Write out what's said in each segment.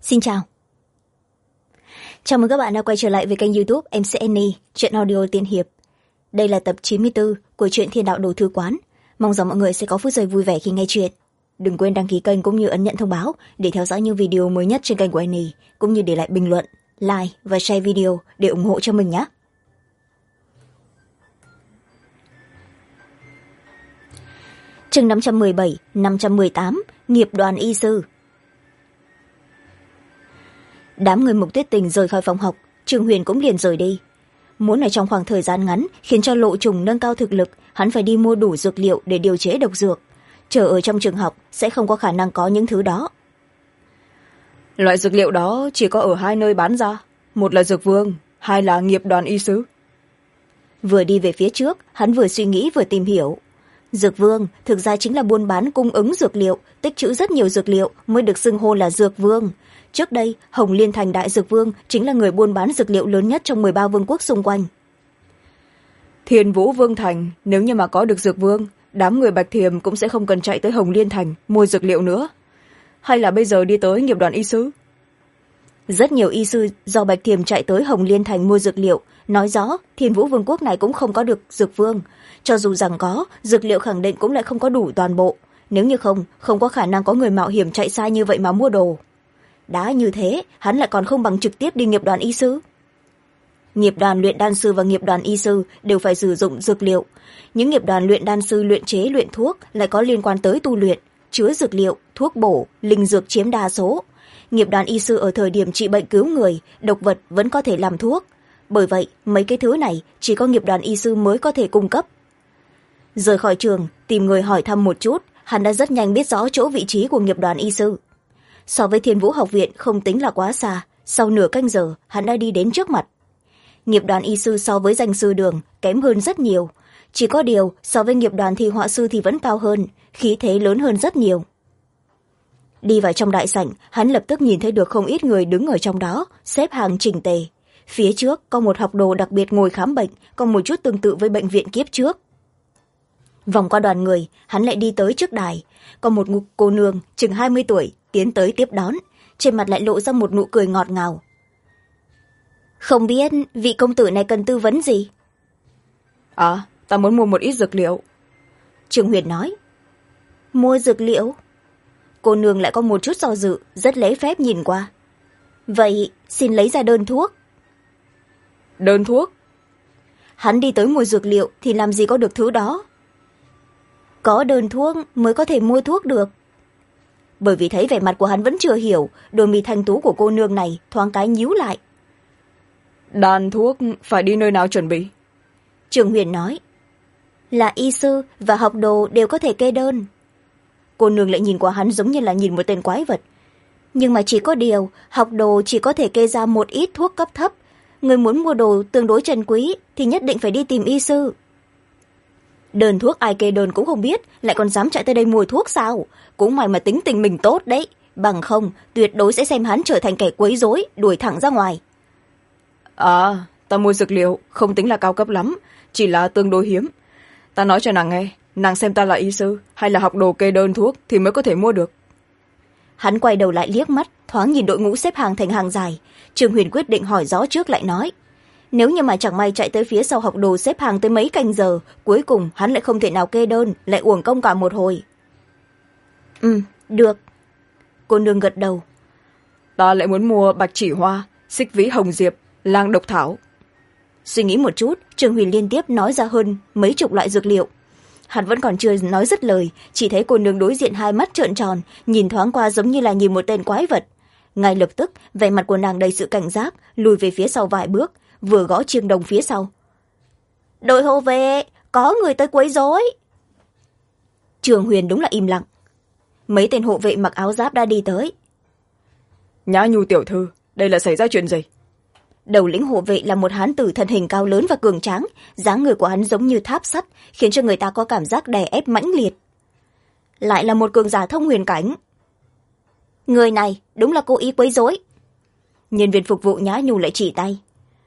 Xin chào. Chào mừng các bạn đã quay trở lại với kênh YouTube MC Annie, truyện audio tiên hiệp. Đây là tập 94 của truyện Thiên Đạo Đồ Thư Quán. Mong rằng mọi người sẽ có phút giây vui vẻ khi nghe chuyện. Đừng quên đăng ký kênh cũng như ấn nhận thông báo để theo dõi những video mới nhất trên kênh của Annie, cũng như để lại bình luận, like và share video để ủng hộ cho mình nhé. Chương 517, 518, Nghiệp đoàn y sư. Đám người Mục Tuyết Tình rời khỏi phòng học, Trường Huyền cũng liền rời đi. Muốn ở trong khoảng thời gian ngắn khiến cho Lộ Trùng nâng cao thực lực, hắn phải đi mua đủ dược liệu để điều chế độc dược. Chờ ở trong trường học sẽ không có khả năng có những thứ đó. Loại dược liệu đó chỉ có ở hai nơi bán ra, một là Dược Vương, hai là Nghiệp đoàn y sứ. Vừa đi về phía trước, hắn vừa suy nghĩ vừa tìm hiểu. Dược Vương thực ra chính là buôn bán cung ứng dược liệu, tích trữ rất nhiều dược liệu mới được xưng hô là Dược Vương. Trước đây, Hồng Liên Thành Đại Dược Vương chính là người buôn bán dược liệu lớn nhất trong 13 vương quốc xung quanh. Thiên Vũ Vương Thành, nếu như mà có được Dược Vương, đám người Bạch Thiềm cũng sẽ không cần chạy tới Hồng Liên Thành mua dược liệu nữa. Hay là bây giờ đi tới Nghiệp đoàn y sứ? Rất nhiều y sư do Bạch Thiềm chạy tới Hồng Liên Thành mua dược liệu, nói rõ Thiên Vũ Vương quốc này cũng không có được Dược Vương. Cho dù rằng có, dược liệu khẳng định cũng lại không có đủ toàn bộ. Nếu như không có khả năng có người mạo hiểm chạy xa như vậy mà mua đồ. Đã như thế, hắn lại còn không bằng trực tiếp đi nghiệp đoàn y sư. Nghiệp đoàn luyện đan sư và nghiệp đoàn y sư đều phải sử dụng dược liệu. Những nghiệp đoàn luyện đan sư luyện chế luyện thuốc lại có liên quan tới tu luyện, chứa dược liệu, thuốc bổ, linh dược chiếm đa số. Nghiệp đoàn y sư ở thời điểm trị bệnh cứu người, độc vật vẫn có thể làm thuốc. Bởi vậy, mấy cái thứ này chỉ có nghiệp đoàn y sư mới có thể cung cấp. Rời khỏi trường, tìm người hỏi thăm một chút, hắn đã rất nhanh biết rõ chỗ vị trí của nghiệp đoàn y sư. So với Thiên Vũ học viện không tính là quá xa, sau nửa canh giờ hắn đã đi đến trước mặt. Nghiệp đoàn y sư so với danh sư đường kém hơn rất nhiều, chỉ có điều so với nghiệp đoàn thi họa sư thì vẫn cao hơn, khí thế lớn hơn rất nhiều. Đi vào trong đại sảnh, hắn lập tức nhìn thấy được không ít người đứng ở trong đó, xếp hàng chỉnh tề. Phía trước có một học đồ đặc biệt ngồi khám bệnh, có một chút tương tự với bệnh viện kiếp trước. Vòng qua đoàn người, hắn lại đi tới trước đài, có một cô nương chừng 20 tuổi tiến tới tiếp đón, trên mặt lại lộ ra một nụ cười ngọt ngào. Không biết vị công tử này cần tư vấn gì? Ta muốn mua một ít dược liệu. Trường Huyền nói. Mua dược liệu? Cô nương lại có một chút do dự, rất lễ phép nhìn qua. Vậy xin lấy ra đơn thuốc. Đơn thuốc? Hắn đi tới mua dược liệu thì làm gì có được thứ đó. Có đơn thuốc mới có thể mua thuốc được. Bởi vì thấy vẻ mặt của hắn vẫn chưa hiểu, đôi mi thanh tú của cô nương này thoáng cái nhíu lại. Đan thuốc phải đi nơi nào chuẩn bị? Trường Huyền nói. Là y sư và học đồ đều có thể kê đơn. Cô nương lại nhìn qua hắn giống như là nhìn một tên quái vật. Nhưng mà chỉ có điều, học đồ chỉ có thể kê ra một ít thuốc cấp thấp. Người muốn mua đồ tương đối trân quý thì nhất định phải đi tìm y sư. Đơn thuốc ai kê đơn cũng không biết, lại còn dám chạy tới đây mua thuốc sao? Cũng may mà tính tình mình tốt đấy, bằng không tuyệt đối sẽ xem hắn trở thành kẻ quấy rối, đuổi thẳng ra ngoài. Ta mua dược liệu không tính là cao cấp lắm, chỉ là tương đối hiếm. Ta nói cho nàng nghe, nàng xem ta là y sư hay là học đồ kê đơn thuốc thì mới có thể mua được. Hắn quay đầu lại liếc mắt, thoáng nhìn đội ngũ xếp hàng thành hàng dài. Trường Huyền quyết định hỏi rõ trước lại nói. Nếu như mà chẳng may chạy tới phía sau học đồ xếp hàng tới mấy canh giờ, cuối cùng hắn lại không thể nào kê đơn, lại uổng công cả một hồi. Được. Cô nương gật đầu. Ta lại muốn mua bạch chỉ hoa, xích vĩ hồng diệp, lang độc thảo. Suy nghĩ một chút, Trường Huyền liên tiếp nói ra hơn mấy chục loại dược liệu. Hắn vẫn còn chưa nói dứt lời, chỉ thấy cô nương đối diện hai mắt trợn tròn, nhìn thoáng qua giống như là nhìn một tên quái vật. Ngay lập tức, vẻ mặt của nàng đầy sự cảnh giác, lùi về phía sau vài bước, vừa gõ chiêng đồng phía sau. Đội hộ vệ, có người tới quấy rối. Trường Huyền đúng là im lặng. Mấy tên hộ vệ mặc áo giáp đã đi tới. Nhã Nhu tiểu thư, đây là xảy ra chuyện gì? Đầu lĩnh hộ vệ là một hán tử thân hình cao lớn và cường tráng, dáng người của hắn giống như tháp sắt, khiến cho người ta có cảm giác đè ép mãnh liệt. Lại là một cường giả thông huyền cảnh. Người này đúng là cố ý quấy rối. Nhân viên phục vụ Nhã Nhu lại chỉ tay.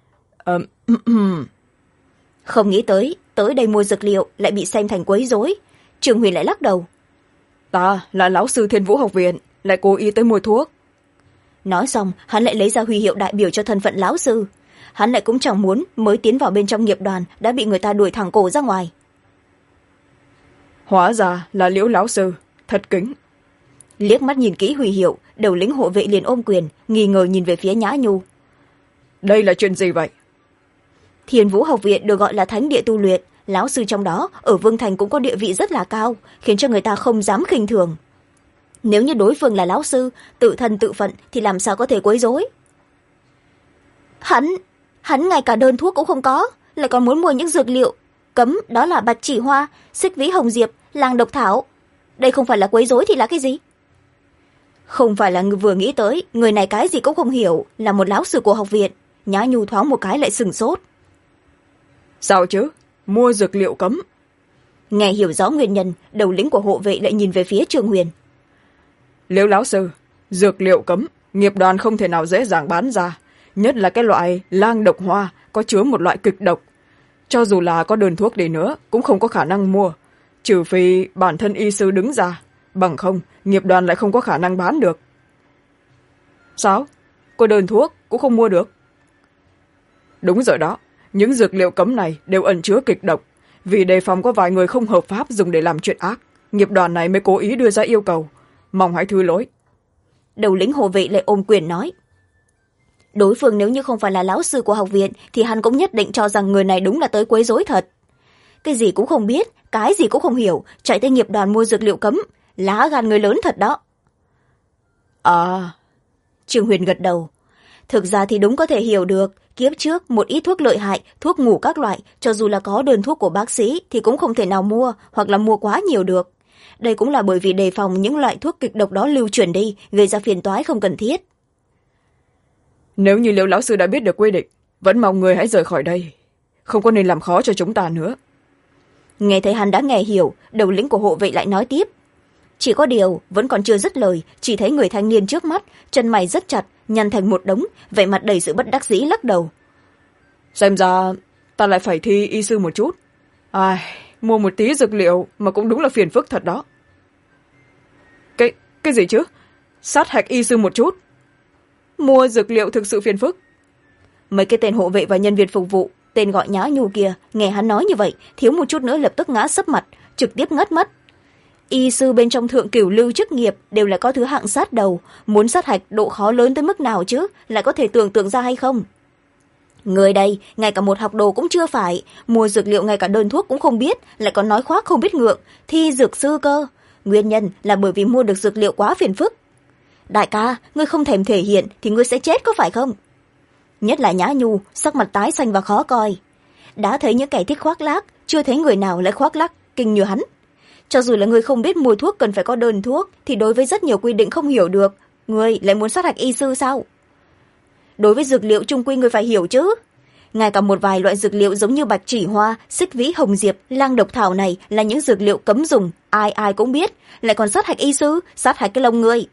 Không nghĩ tới đây mua dược liệu lại bị xem thành quấy rối. Trường Huyền lại lắc đầu. Ta là lão sư Thiên Vũ học viện, lại cố ý tới mua thuốc. nói xong hắn lại lấy ra huy hiệu đại biểu cho thân phận lão sư. Hắn lại cũng chẳng muốn mới tiến vào bên trong nghiệp đoàn đã bị người ta đuổi thẳng cổ ra ngoài. Hóa ra là Liễu lão sư, thật kính. Liếc mắt nhìn kỹ huy hiệu, đầu lĩnh hộ vệ liền ôm quyền, nghi ngờ nhìn về phía Nhã Nhu. Đây là chuyện gì vậy? Thiên Vũ học viện được gọi là thánh địa tu luyện, lão sư trong đó ở Vương Thành cũng có địa vị rất là cao, khiến cho người ta không dám khinh thường. Nếu như đối phương là lão sư, tự thân tự phận thì làm sao có thể quấy rối. Hắn ngay cả đơn thuốc cũng không có, lại còn muốn mua những dược liệu cấm, đó là bạch chỉ hoa, xích vĩ hồng diệp, lang độc thảo. Đây không phải là quấy rối thì là cái gì? Không phải là vừa nghĩ tới người này cái gì cũng không hiểu, là một lão sư của học viện. Nhã Nhu thoáng một cái lại sừng sốt. Sao chứ? Mua dược liệu cấm? Nghe hiểu rõ nguyên nhân, đầu lĩnh của hộ vệ lại nhìn về phía Trương Huyền. Liễu lão sư, dược liệu cấm, nghiệp đoàn không thể nào dễ dàng bán ra, nhất là cái loại lang độc hoa có chứa một loại kịch độc. Cho dù là có đơn thuốc đi nữa cũng không có khả năng mua, trừ phi bản thân y sư đứng ra, bằng không nghiệp đoàn lại không có khả năng bán được. Sao? Có đơn thuốc cũng không mua được? Đúng rồi đó, những dược liệu cấm này đều ẩn chứa kịch độc, vì đề phòng có vài người không hợp pháp dùng để làm chuyện ác, nghiệp đoàn này mới cố ý đưa ra yêu cầu, mong hãy thứ lỗi. Đầu lĩnh hộ vệ lại ôm quyền nói. Đối phương nếu như không phải là lão sư của học viện thì hắn cũng nhất định cho rằng người này đúng là tới quấy rối thật. Cái gì cũng không biết, cái gì cũng không hiểu, chạy tới nghiệp đoàn mua dược liệu cấm, lá gan người lớn thật đó. Trương Huyền gật đầu. Thực ra thì đúng có thể hiểu được, kiếp trước một ít thuốc lợi hại, thuốc ngủ các loại, cho dù là có đơn thuốc của bác sĩ thì cũng không thể nào mua, hoặc là mua quá nhiều được. Đây cũng là bởi vì đề phòng những loại thuốc kịch độc đó lưu truyền đi, gây ra phiền toái không cần thiết. Nếu như Liễu lão sư đã biết được quy định, vẫn mong người hãy rời khỏi đây, không có nên làm khó cho chúng ta nữa. Nghe thấy hắn đã nghe hiểu, đầu lĩnh của hộ vệ lại nói tiếp. Chỉ có điều vẫn còn chưa dứt lời, chỉ thấy người thanh niên trước mắt chân mày rất chặt, nhăn thành một đống, vẻ mặt đầy sự bất đắc dĩ lắc đầu. Xem ra ta lại phải thi y sư một chút. Mua một tí dược liệu mà cũng đúng là phiền phức thật đó. Cái gì chứ? Sát hạch y sư một chút? Mua dược liệu thực sự phiền phức? Mấy cái tên hộ vệ và nhân viên phục vụ, tên gọi Nhã Nhu kia, nghe hắn nói như vậy, thiếu một chút nữa lập tức ngã sấp mặt, trực tiếp ngất mất. Y sư bên trong thượng cửu lưu chức nghiệp đều là có thứ hạng sát đầu, muốn sát hạch độ khó lớn tới mức nào chứ, lại có thể tưởng tượng ra hay không? Người đây, ngay cả một học đồ cũng chưa phải, mua dược liệu ngay cả đơn thuốc cũng không biết, lại còn nói khoác không biết ngượng, thi dược sư cơ. Nguyên nhân là bởi vì mua được dược liệu quá phiền phức. Đại ca, ngươi không thèm thể hiện thì ngươi sẽ chết có phải không? Nhất là Nhã Nhu, sắc mặt tái xanh và khó coi. Đã thấy những kẻ thích khoác lác, chưa thấy người nào lại khoác lác kinh như hắn. Cho dù là người không biết mua thuốc cần phải có đơn thuốc, thì đối với rất nhiều quy định không hiểu được, người lại muốn sát hạch y sư sao? Đối với dược liệu chung quy người phải hiểu chứ. Ngay cả một vài loại dược liệu giống như bạch chỉ hoa, xích vĩ hồng diệp, lang độc thảo này là những dược liệu cấm dùng, ai ai cũng biết, lại còn sát hạch y sư, sát hạch cái lông người.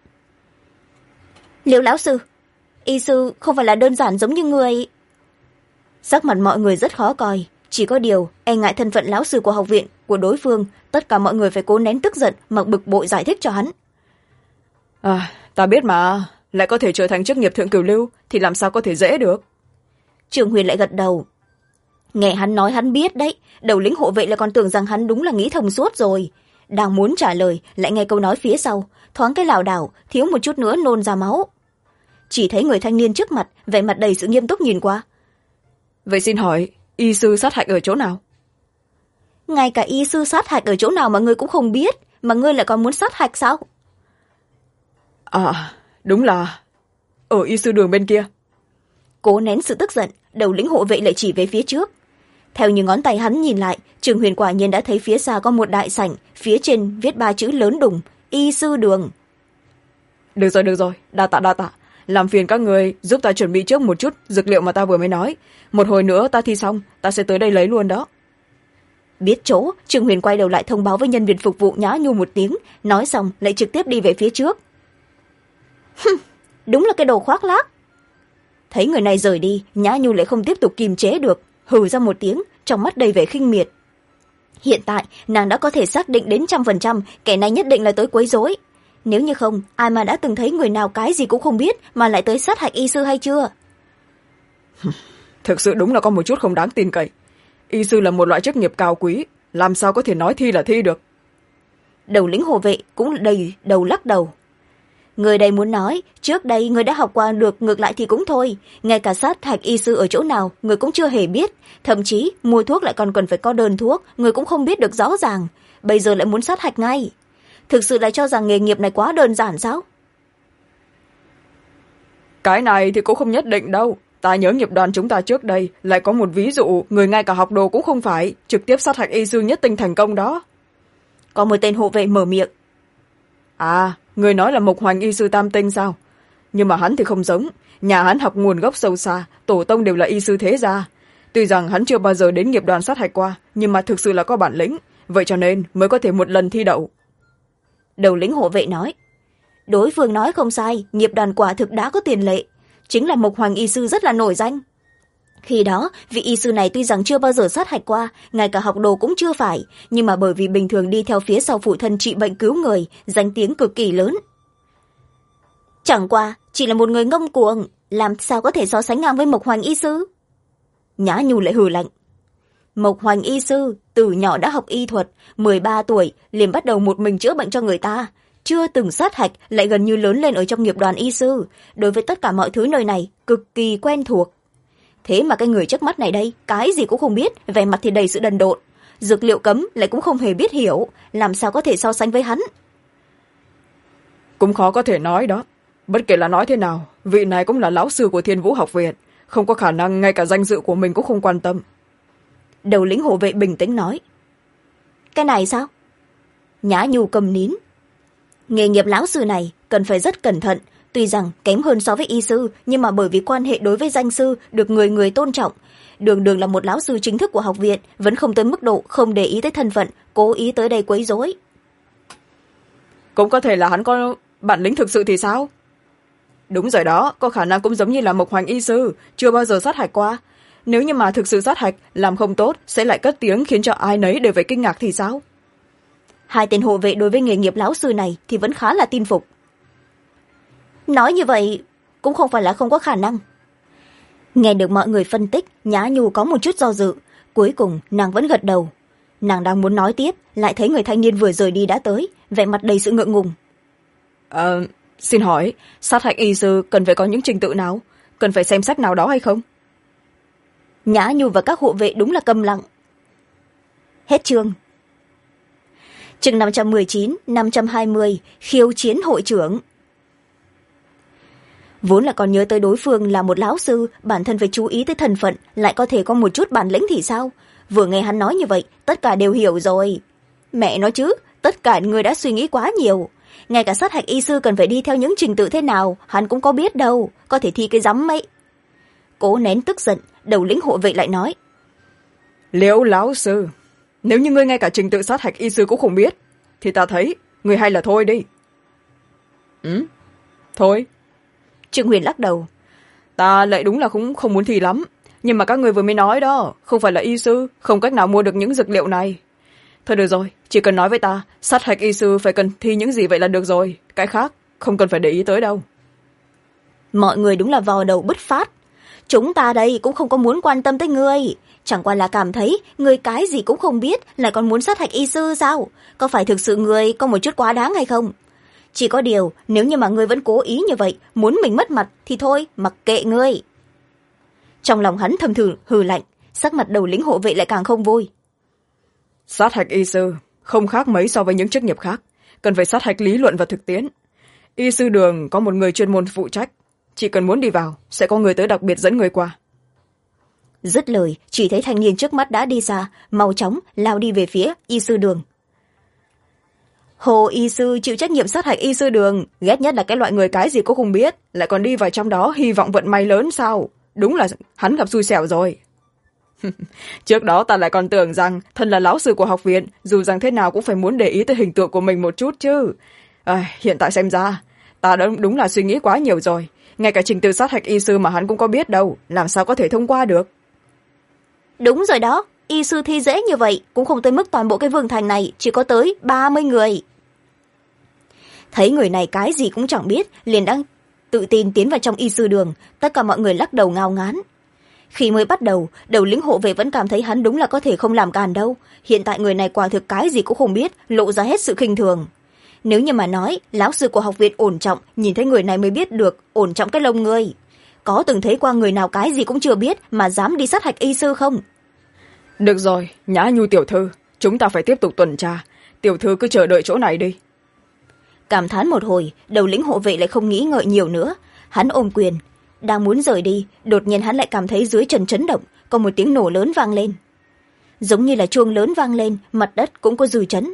Liễu lão sư, y sư không phải là đơn giản giống như người. Sắc mặt mọi người rất khó coi, chỉ có điều e ngại thân phận lão sư của học viện của đối phương, tất cả mọi người phải cố nén tức giận mặc bực bội giải thích cho hắn. Ta biết mà, lại có thể trở thành chức nghiệp thượng cửu lưu thì làm sao có thể dễ được. Trường Huyền lại gật đầu. Nghe hắn nói hắn biết đấy, đầu lĩnh hộ vệ lại còn tưởng rằng hắn đúng là nghĩ thông suốt rồi. Đang muốn trả lời, lại nghe câu nói phía sau, thoáng cái lảo đảo, thiếu một chút nữa nôn ra máu. Chỉ thấy người thanh niên trước mặt, vẻ mặt đầy sự nghiêm túc nhìn qua. Vậy xin hỏi, y sư sát hạch ở chỗ nào? Ngay cả y sư sát hạch ở chỗ nào mà ngươi cũng không biết, mà ngươi lại còn muốn sát hạch sao? Đúng là ở y sư đường bên kia. Cố nén sự tức giận, đầu lĩnh hộ vệ lại chỉ về phía trước. Theo như ngón tay hắn nhìn lại, Trường Huyền quả nhiên đã thấy phía xa có một đại sảnh, phía trên viết 3 chữ lớn đùng, y sư đường. Được rồi, đa tạ. Làm phiền các người giúp ta chuẩn bị trước một chút dược liệu mà ta vừa mới nói. Một hồi nữa ta thi xong, ta sẽ tới đây lấy luôn đó. Biết chỗ, Trường Huyền quay đầu lại thông báo với nhân viên phục vụ Nhã Nhu một tiếng, nói xong lại trực tiếp đi về phía trước. Đúng là cái đồ khoác lác. Thấy người này rời đi, Nhã Nhu lại không tiếp tục kiềm chế được, hừ ra một tiếng, trong mắt đầy vẻ khinh miệt. Hiện tại nàng đã có thể xác định đến 100% kẻ này nhất định là tới quấy rối. Nếu như không, ai mà đã từng thấy người nào cái gì cũng không biết mà lại tới sát hạch y sư hay chưa? Thực sự đúng là có một chút không đáng tin cậy. Y sư là một loại chức nghiệp cao quý, làm sao có thể nói thi là thi được. Đầu lĩnh hộ vệ cũng đầy đầu lắc đầu. Người đây muốn nói, trước đây người đã học qua được, ngược lại thì cũng thôi. Ngay cả sát hạch y sư ở chỗ nào, người cũng chưa hề biết. Thậm chí, mua thuốc lại còn cần phải có đơn thuốc, người cũng không biết được rõ ràng. Bây giờ lại muốn sát hạch ngay. Thực sự lại cho rằng nghề nghiệp này quá đơn giản sao? Cái này thì cũng không nhất định đâu. Ta nhớ nghiệp đoàn chúng ta trước đây lại có một ví dụ, người ngay cả học đồ cũng không phải, trực tiếp sát hạch y sư nhất tinh thành công đó. Có một tên hộ vệ mở miệng. À, người nói là Mộc Hoành y sư tam tinh sao? Nhưng mà hắn thì không giống, nhà hắn học nguồn gốc sâu xa, tổ tông đều là y sư thế gia. Tuy rằng hắn chưa bao giờ đến nghiệp đoàn sát hạch qua, nhưng mà thực sự là có bản lĩnh, vậy cho nên mới có thể một lần thi đậu. Đầu lĩnh hộ vệ nói. Đối phương nói không sai, nghiệp đoàn quả thực đã có tiền lệ. Chính là Mộc Hoành y sư rất là nổi danh. Khi đó, vị y sư này tuy rằng chưa bao giờ sát hạch qua, ngay cả học đồ cũng chưa phải, nhưng mà bởi vì bình thường đi theo phía sau phụ thân trị bệnh cứu người, danh tiếng cực kỳ lớn. Chẳng qua, chỉ là một người ngông cuồng, làm sao có thể so sánh ngang với Mộc Hoành y sư? Nhã Nhu lại hừ lạnh. Mộc Hoành y sư, từ nhỏ đã học y thuật, 13 tuổi, liền bắt đầu một mình chữa bệnh cho người ta. Chưa từng sát hạch, lại gần như lớn lên ở trong nghiệp đoàn y sư. Đối với tất cả mọi thứ nơi này, cực kỳ quen thuộc. Thế mà cái người trước mắt này đây, cái gì cũng không biết, vẻ mặt thì đầy sự đần độn. Dược liệu cấm lại cũng không hề biết hiểu, làm sao có thể so sánh với hắn? Cũng khó có thể nói đó. Bất kể là nói thế nào, vị này cũng là lão sư của Thiên Vũ học viện, không có khả năng ngay cả danh dự của mình cũng không quan tâm. Đầu lĩnh hộ vệ bình tĩnh nói. Cái này sao? Nhã Nhu cầm nín. Nghề nghiệp lão sư này cần phải rất cẩn thận, tuy rằng kém hơn so với y sư, nhưng mà bởi vì quan hệ đối với danh sư được người người tôn trọng. Đường đường là một lão sư chính thức của học viện, vẫn không tới mức độ không để ý tới thân phận, cố ý tới đây quấy rối. Cũng có thể là hắn có bản lĩnh thực sự thì sao? Đúng rồi đó, có khả năng cũng giống như là Mộc Hoành y sư, chưa bao giờ sát hạch qua. Nếu như mà thực sự sát hạch, làm không tốt, sẽ lại cất tiếng khiến cho ai nấy đều phải kinh ngạc thì sao? Hai tên hộ vệ đối với nghề nghiệp lão sư này thì vẫn khá là tin phục. Nói như vậy, cũng không phải là không có khả năng. Nghe được mọi người phân tích, Nhã Nhu có một chút do dự. Cuối cùng, nàng vẫn gật đầu. Nàng đang muốn nói tiếp, lại thấy người thanh niên vừa rời đi đã tới, vẻ mặt đầy sự ngượng ngùng. Xin hỏi, sát hạch y sư cần phải có những trình tự nào? Cần phải xem sách nào đó hay không? Nhã Nhu và các hộ vệ đúng là câm lặng. Hết chương. Chương 519, 520, khiêu chiến hội trưởng. Vốn là còn nhớ tới đối phương là một lão sư, bản thân phải chú ý tới thân phận, lại có thể có một chút bản lĩnh thì sao? Vừa nghe hắn nói như vậy, tất cả đều hiểu rồi. Mẹ nói chứ, tất cả người đã suy nghĩ quá nhiều. Ngay cả sát hạch y sư cần phải đi theo những trình tự thế nào, hắn cũng có biết đâu, có thể thi cái rắm ấy. Cố nén tức giận, đầu lĩnh hộ vệ lại nói. Liễu lão sư, nếu như ngươi ngay cả trình tự sát hạch y sư cũng không biết, thì ta thấy, ngươi hay là thôi đi. Thôi. Trương Huyền lắc đầu. Ta lại đúng là cũng không muốn thi lắm, nhưng mà các người vừa mới nói đó, không phải là y sư, không cách nào mua được những dược liệu này. Thôi được rồi, chỉ cần nói với ta, sát hạch y sư phải cần thi những gì vậy là được rồi, cái khác không cần phải để ý tới đâu. Mọi người đúng là vò đầu bứt phát. Chúng ta đây cũng không có muốn quan tâm tới ngươi, chẳng qua là cảm thấy ngươi cái gì cũng không biết lại còn muốn sát hạch y sư sao? Có phải thực sự ngươi có một chút quá đáng hay không? Chỉ có điều, nếu như mà ngươi vẫn cố ý như vậy, muốn mình mất mặt thì thôi, mặc kệ ngươi. Trong lòng hắn thầm hừ lạnh, sắc mặt đầu lĩnh hộ vệ lại càng không vui. Sát hạch y sư không khác mấy so với những chức nghiệp khác, cần phải sát hạch lý luận và thực tiễn. Y sư đường có một người chuyên môn phụ trách, chỉ cần muốn đi vào, sẽ có người tới đặc biệt dẫn người qua. Dứt lời, chỉ thấy thanh niên trước mắt đã đi xa, mau chóng lao đi về phía y sư đường. Hồ y sư chịu trách nhiệm sát hạch y sư đường, ghét nhất là cái loại người cái gì cũng không biết, lại còn đi vào trong đó hy vọng vận may lớn sao? Đúng là hắn gặp xui xẻo rồi. Trước đó ta lại còn tưởng rằng thân là lão sư của học viện, dù rằng thế nào cũng phải muốn để ý tới hình tượng của mình một chút chứ. Hiện tại xem ra, ta đúng là suy nghĩ quá nhiều rồi. Ngay cả trình tự sát hạch y sư mà hắn cũng có biết đâu, làm sao có thể thông qua được. Đúng rồi đó, y sư thi dễ như vậy, cũng không tới mức toàn bộ cái vương thành này chỉ có tới 30 người. thấy người này cái gì cũng chẳng biết liền đang tự tin tiến vào trong y sư đường. Tất cả mọi người lắc đầu ngao ngán. Khi mới bắt đầu, đầu lĩnh hộ vệ vẫn cảm thấy hắn đúng là có thể không làm càn đâu. Hiện tại người này quả thực cái gì cũng không biết, lộ ra hết sự khinh thường. Nếu như mà nói lão sư của học viện ổn trọng, nhìn thấy người này mới biết được ổn trọng cái lông ngươi. Có từng thấy qua người nào cái gì cũng chưa biết mà dám đi sát hạch y sư không? Được rồi, Nhã Nhu tiểu thư, chúng ta phải tiếp tục tuần tra. Tiểu thư cứ chờ đợi chỗ này đi. Cảm thán một hồi, đầu lĩnh hộ vệ lại không nghĩ ngợi nhiều nữa. Hắn ôm quyền, đang muốn rời đi, đột nhiên hắn lại cảm thấy dưới chân chấn động, có một tiếng nổ lớn vang lên. Giống như là chuông lớn vang lên, mặt đất cũng có dư chấn.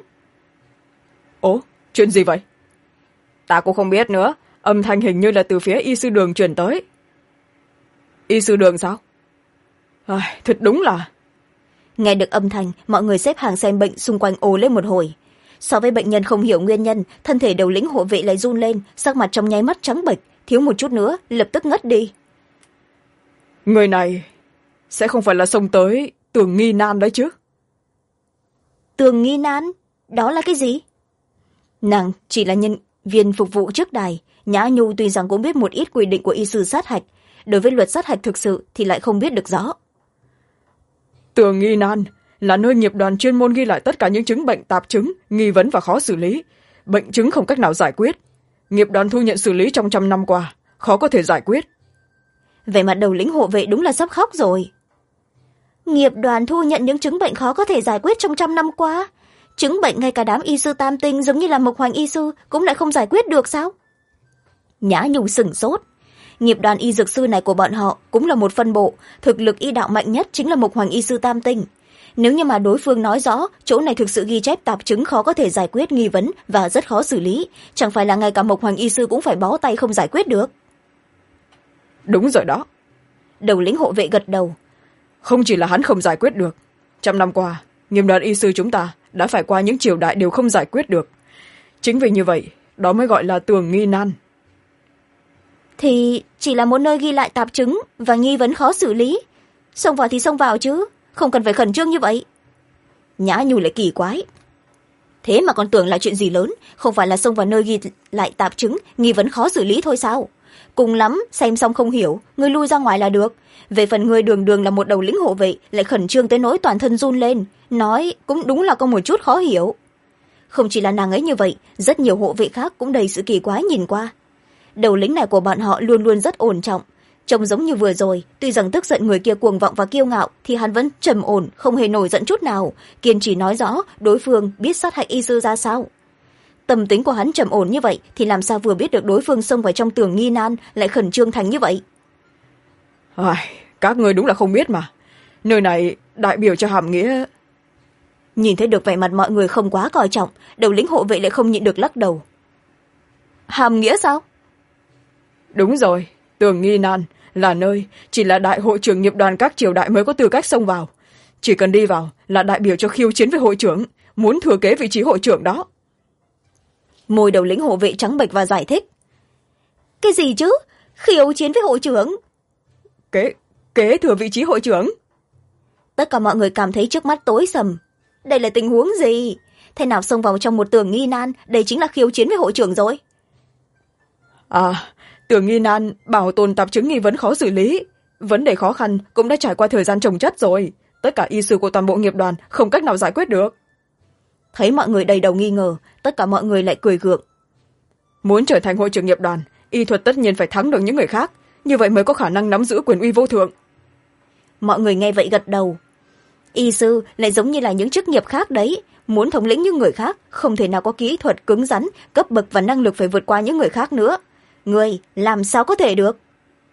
Ố, chuyện gì vậy? Ta cũng không biết nữa, âm thanh hình như là từ phía y sư đường truyền tới. Y sư đường sao? Thật đúng là... Nghe được âm thanh, mọi người xếp hàng xem bệnh xung quanh ồ lên một hồi. So với bệnh nhân không hiểu nguyên nhân, thân thể đầu lĩnh hộ vệ lại run lên, sắc mặt trong nháy mắt trắng bệch, thiếu một chút nữa lập tức ngất đi. Người này sẽ không phải là xông tới Tường Nghi Nan đấy chứ? Tường Nghi Nan? Đó là cái gì? Nàng chỉ là nhân viên phục vụ trước đài. Nhã Nhu tuy rằng cũng biết một ít quy định của y sư sát hạch, đối với luật sát hạch thực sự thì lại không biết được rõ. Tường Nghi Nan là nơi nghiệp đoàn chuyên môn ghi lại tất cả những chứng bệnh tạp chứng, nghi vấn và khó xử lý. Bệnh chứng không cách nào giải quyết. Nghiệp đoàn thu nhận xử lý trong 100 năm qua, khó có thể giải quyết. Về mặt đầu lĩnh hộ vệ đúng là sắp khóc rồi. Nghiệp đoàn thu nhận những chứng bệnh khó có thể giải quyết trong 100 năm qua. Chứng bệnh ngay cả đám y sư tam tinh giống như là Mộc Hoành y sư cũng lại không giải quyết được sao? Nhã Nhung sửng sốt. Nghiệp đoàn y dược sư này của bọn họ cũng là một phân bộ, thực lực y đạo mạnh nhất chính là Mộc Hoành y sư tam tinh. Nếu như mà đối phương nói rõ chỗ này thực sự ghi chép tạp chứng khó có thể giải quyết nghi vấn và rất khó xử lý, chẳng phải là ngay cả Mộc Hoành y sư cũng phải bó tay không giải quyết được? Đúng rồi đó. Đầu lĩnh hộ vệ gật đầu. Không chỉ là hắn không giải quyết được, 100 năm qua nghiệp đoàn y sư chúng ta đã phải qua những triều đại đều không giải quyết được. Chính vì như vậy, đó mới gọi là Tường Nghi Nan. Thì chỉ là một nơi ghi lại tạp chứng và nghi vấn khó xử lý. Xông vào thì xông vào chứ, không cần phải khẩn trương như vậy. Nhã Nhu lại kỳ quái. Thế mà còn tưởng là chuyện gì lớn, không phải là xông vào nơi ghi lại tạp chứng, nghi vấn khó xử lý thôi sao? Cùng lắm, xem xong không hiểu, ngươi lui ra ngoài là được. Về phần ngươi đường đường là một đầu lĩnh hộ vệ, lại khẩn trương tới nỗi toàn thân run lên. Nói cũng đúng là có một chút khó hiểu. Không chỉ là nàng ấy như vậy, rất nhiều hộ vệ khác cũng đầy sự kỳ quái nhìn qua. Đầu lĩnh này của bọn họ luôn luôn rất ổn trọng. Trông giống như vừa rồi, tuy rằng tức giận người kia cuồng vọng và kiêu ngạo, thì hắn vẫn trầm ổn, không hề nổi giận chút nào, kiên trì nói rõ đối phương biết sát hạch y sư ra sao. Tâm tính của hắn trầm ổn như vậy thì làm sao vừa biết được đối phương xông vào trong Tường Nghi Nan lại khẩn trương thành như vậy? Các người đúng là không biết mà. Nơi này đại biểu cho hàm nghĩa. Nhìn thấy được vẻ mặt mọi người không quá coi trọng, đầu lĩnh hộ vệ lại không nhịn được lắc đầu. Hàm nghĩa sao? Đúng rồi, Tường Nghi Nan là nơi chỉ là đại hội trưởng nghiệp đoàn các triều đại mới có tư cách xông vào. Chỉ cần đi vào là đại biểu cho khiêu chiến với hội trưởng, muốn thừa kế vị trí hội trưởng đó. Môi đầu lĩnh hộ vệ trắng bệch và giải thích. Cái gì chứ? Khiêu chiến với hội trưởng? Kế thừa vị trí hội trưởng? Tất cả mọi người cảm thấy trước mắt tối sầm. Đây là tình huống gì? Thế nào xông vào trong một Tường Nghi Nan, đây chính là khiêu chiến với hội trưởng rồi? Tường Nghi Nan bảo tồn tạp chứng nghi vấn khó xử lý. Vấn đề khó khăn cũng đã trải qua thời gian chồng chất rồi. Tất cả y sư của toàn bộ nghiệp đoàn không cách nào giải quyết được. Thấy mọi người đầy đầu nghi ngờ, tất cả mọi người lại cười gượng. Muốn trở thành hội trưởng nghiệp đoàn, y thuật tất nhiên phải thắng được những người khác, như vậy mới có khả năng nắm giữ quyền uy vô thượng. Mọi người nghe vậy gật đầu. Y sư lại giống như là những chức nghiệp khác đấy, muốn thống lĩnh những người khác, không thể nào có kỹ thuật cứng rắn, cấp bậc và năng lực phải vượt qua những người khác nữa. Người làm sao có thể được?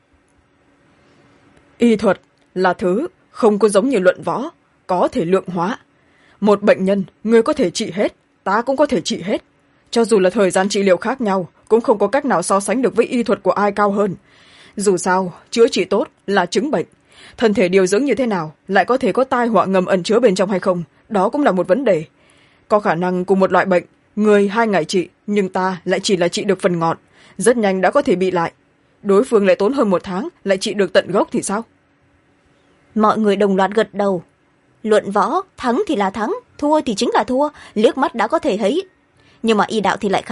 Y thuật là thứ không có giống như luận võ, có thể lượng hóa. Một bệnh nhân, người có thể trị hết, ta cũng có thể trị hết. Cho dù là thời gian trị liệu khác nhau, cũng không có cách nào so sánh được với y thuật của ai cao hơn. Dù sao, chữa trị tốt là chứng bệnh. Thân thể điều dưỡng như thế nào, lại có thể có tai họa ngầm ẩn chứa bên trong hay không, đó cũng là một vấn đề. Có khả năng cùng một loại bệnh, người 2 ngày trị, nhưng ta lại chỉ là trị được phần ngọn, rất nhanh đã có thể bị lại. Đối phương lại tốn hơn 1 tháng, lại trị được tận gốc thì sao? Mọi người đồng loạt gật đầu. Luận võ, thắng thì là thắng, thua thì chính là thua, liếc mắt đã có thể thấy. Nhưng mà y đạo thì lại khác,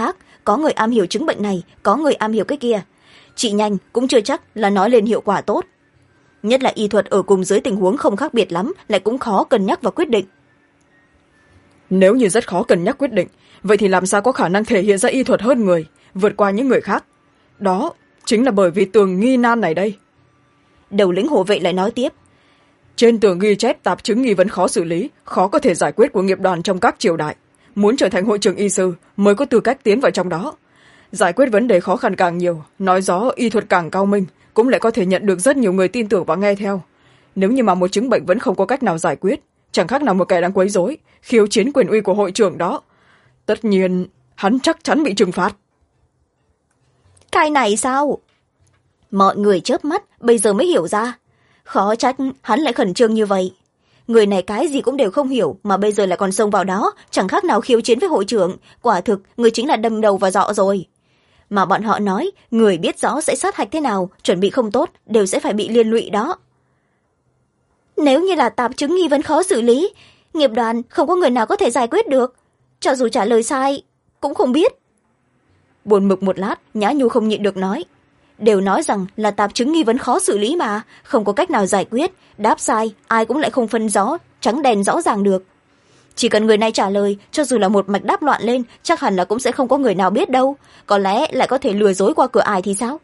có người am hiểu chứng bệnh này, có người am hiểu cái kia. Trị nhanh cũng chưa chắc là nói lên hiệu quả tốt. Nhất là y thuật ở cùng dưới tình huống không khác biệt lắm, lại cũng khó cân nhắc và quyết định. Nếu như rất khó cân nhắc quyết định, vậy thì làm sao có khả năng thể hiện ra y thuật hơn người, vượt qua những người khác? Đó chính là bởi vì tường nghi nan này đây. Đầu lĩnh hộ vệ lại nói tiếp. Trên tường ghi chép tạp chứng nghi vấn khó xử lý, khó có thể giải quyết của nghiệp đoàn trong các triều đại. Muốn trở thành hội trưởng y sư mới có tư cách tiến vào trong đó. Giải quyết vấn đề khó khăn càng nhiều, nói rõ y thuật càng cao minh, cũng lại có thể nhận được rất nhiều người tin tưởng và nghe theo. Nếu như mà một chứng bệnh vẫn không có cách nào giải quyết, chẳng khác nào một kẻ đang quấy rối, khiêu chiến quyền uy của hội trưởng đó, tất nhiên hắn chắc chắn bị trừng phạt. Cái này sao? Mọi người chớp mắt bây giờ mới hiểu ra. Khó trách hắn lại khẩn trương như vậy. Người này cái gì cũng đều không hiểu mà bây giờ lại còn xông vào đó, chẳng khác nào khiêu chiến với hội trưởng. Quả thực người chính là đâm đầu vào dọ rồi. Mà bọn họ nói người biết rõ sẽ sát hạch thế nào, chuẩn bị không tốt đều sẽ phải bị liên lụy đó. Nếu như là tạp chứng nghi vấn khó xử lý, nghiệp đoàn không có người nào có thể giải quyết được. Cho dù trả lời sai cũng không biết. Buồn bực một lát, Nhã Nhu không nhịn được nói. Đều nói rằng là tạp chứng nghi vấn khó xử lý mà, không có cách nào giải quyết, đáp sai ai cũng lại không phân rõ trắng đen rõ ràng được. Chỉ cần người này trả lời, cho dù là một mạch đáp loạn lên, chắc hẳn là cũng sẽ không có người nào biết đâu. Có lẽ lại có thể lừa dối qua cửa ải thì sao?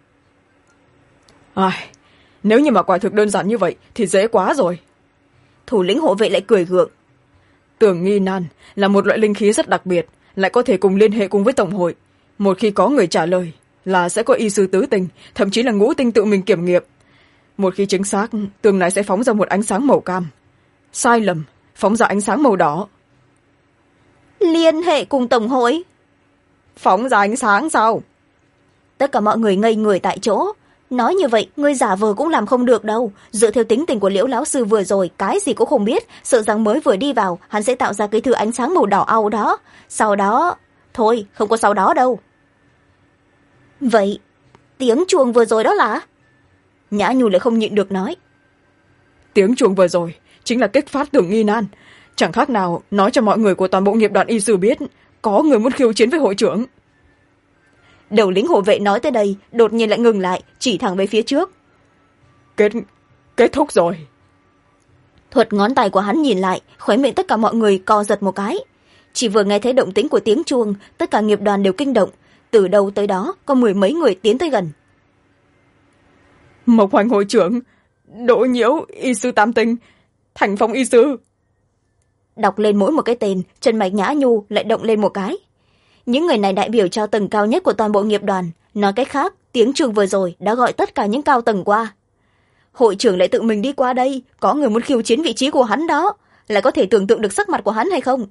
Nếu như mà quả thực đơn giản như vậy thì dễ quá rồi. Thủ lĩnh hộ vệ lại cười gượng. Tường nghi nan là một loại linh khí rất đặc biệt, lại có thể cùng liên hệ cùng với tổng hội. Một khi có người trả lời là sẽ có y sư tứ tinh, thậm chí là ngũ tinh tự mình kiểm nghiệm. Một khi chính xác, tường này sẽ phóng ra một ánh sáng màu cam. Sai lầm, phóng ra ánh sáng màu đỏ. Liên hệ cùng tổng hội? Phóng ra ánh sáng sao? Tất cả mọi người ngây người tại chỗ. Nói như vậy, ngươi giả vờ cũng làm không được đâu. Dựa theo tính tình của Liễu lão sư vừa rồi, cái gì cũng không biết, sợ rằng mới vừa đi vào, hắn sẽ tạo ra cái thứ ánh sáng màu đỏ au đó. Sau đó... Thôi, không có sau đó đâu. Vậy, tiếng chuông vừa rồi đó là? Nhã Nhu lại không nhịn được nói. Tiếng chuông vừa rồi chính là kích phát tường nghi nan. Chẳng khác nào nói cho mọi người của toàn bộ nghiệp đoàn y sư biết có người muốn khiêu chiến với hội trưởng. Đầu lĩnh hộ vệ nói tới đây, đột nhiên lại ngừng lại, chỉ thẳng về phía trước. Kết thúc rồi. Thuật ngón tay của hắn nhìn lại, khóe miệng tất cả mọi người co giật một cái. Chỉ vừa nghe thấy động tĩnh của tiếng chuông, tất cả nghiệp đoàn đều kinh động. Từ đâu tới đó có mười mấy người tiến tới gần. Mộc Hoành hội trưởng, Đỗ Nhiễu y sư tam tinh, Thành Phong y sư. Đọc lên mỗi một cái tên, chân mạch Nhã Nhu lại động lên một cái. Những người này đại biểu cho tầng cao nhất của toàn bộ nghiệp đoàn. Nói cách khác, tiếng chuông vừa rồi đã gọi tất cả những cao tầng qua. Hội trưởng lại tự mình đi qua đây, có người muốn khiêu chiến vị trí của hắn đó. Lại có thể tưởng tượng được sắc mặt của hắn hay không?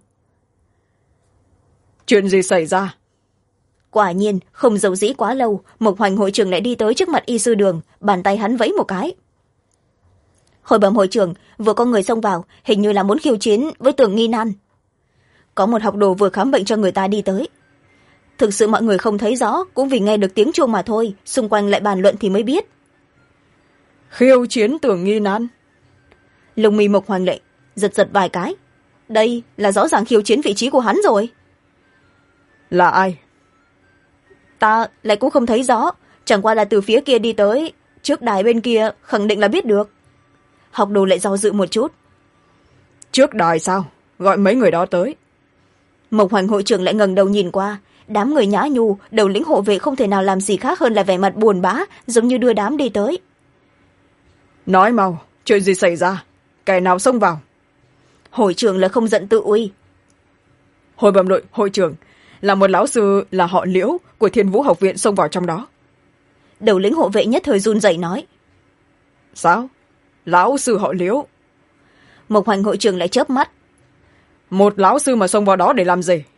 Chuyện gì xảy ra? Quả nhiên, không giấu dĩ quá lâu, Mộc Hoành hội trưởng lại đi tới trước mặt y sư Đường, bàn tay hắn vẫy một cái. Hồi bẩm hội trưởng, vừa có người xông vào, hình như là muốn khiêu chiến với tường nghi nan. Có một học đồ vừa khám bệnh cho người ta đi tới. Thực sự mọi người không thấy rõ, cũng vì nghe được tiếng chuông mà thôi, xung quanh lại bàn luận thì mới biết. Khiêu chiến tường nghi nan? Lông mi Mộc Hoành lại giật giật vài cái. Đây là rõ ràng khiêu chiến vị trí của hắn rồi. Là ai? Ta lại cũng không thấy rõ, chẳng qua là từ phía kia đi tới, trước đài bên kia khẳng định là biết được. Học đồ lại do dự một chút. Trước đài sao? Gọi mấy người đó tới. Mộc Hoành hội trưởng lại ngẩng đầu nhìn qua. Đám người Nhã Nhu, đầu lĩnh hộ vệ không thể nào làm gì khác hơn là vẻ mặt buồn bã, giống như đưa đám đi tới. Nói mau, chuyện gì xảy ra? Kẻ nào xông vào? Hội trưởng là không giận tự uy. Hồi bẩm hội trưởng, là một lão sư là họ Liễu của Thiên Vũ học viện xông vào trong đó. Đầu lĩnh hộ vệ nhất thời run rẩy nói. Sao? Lão sư họ Liễu? Mộc Hoành hội trưởng lại chớp mắt. Một lão sư mà xông vào đó để làm gì?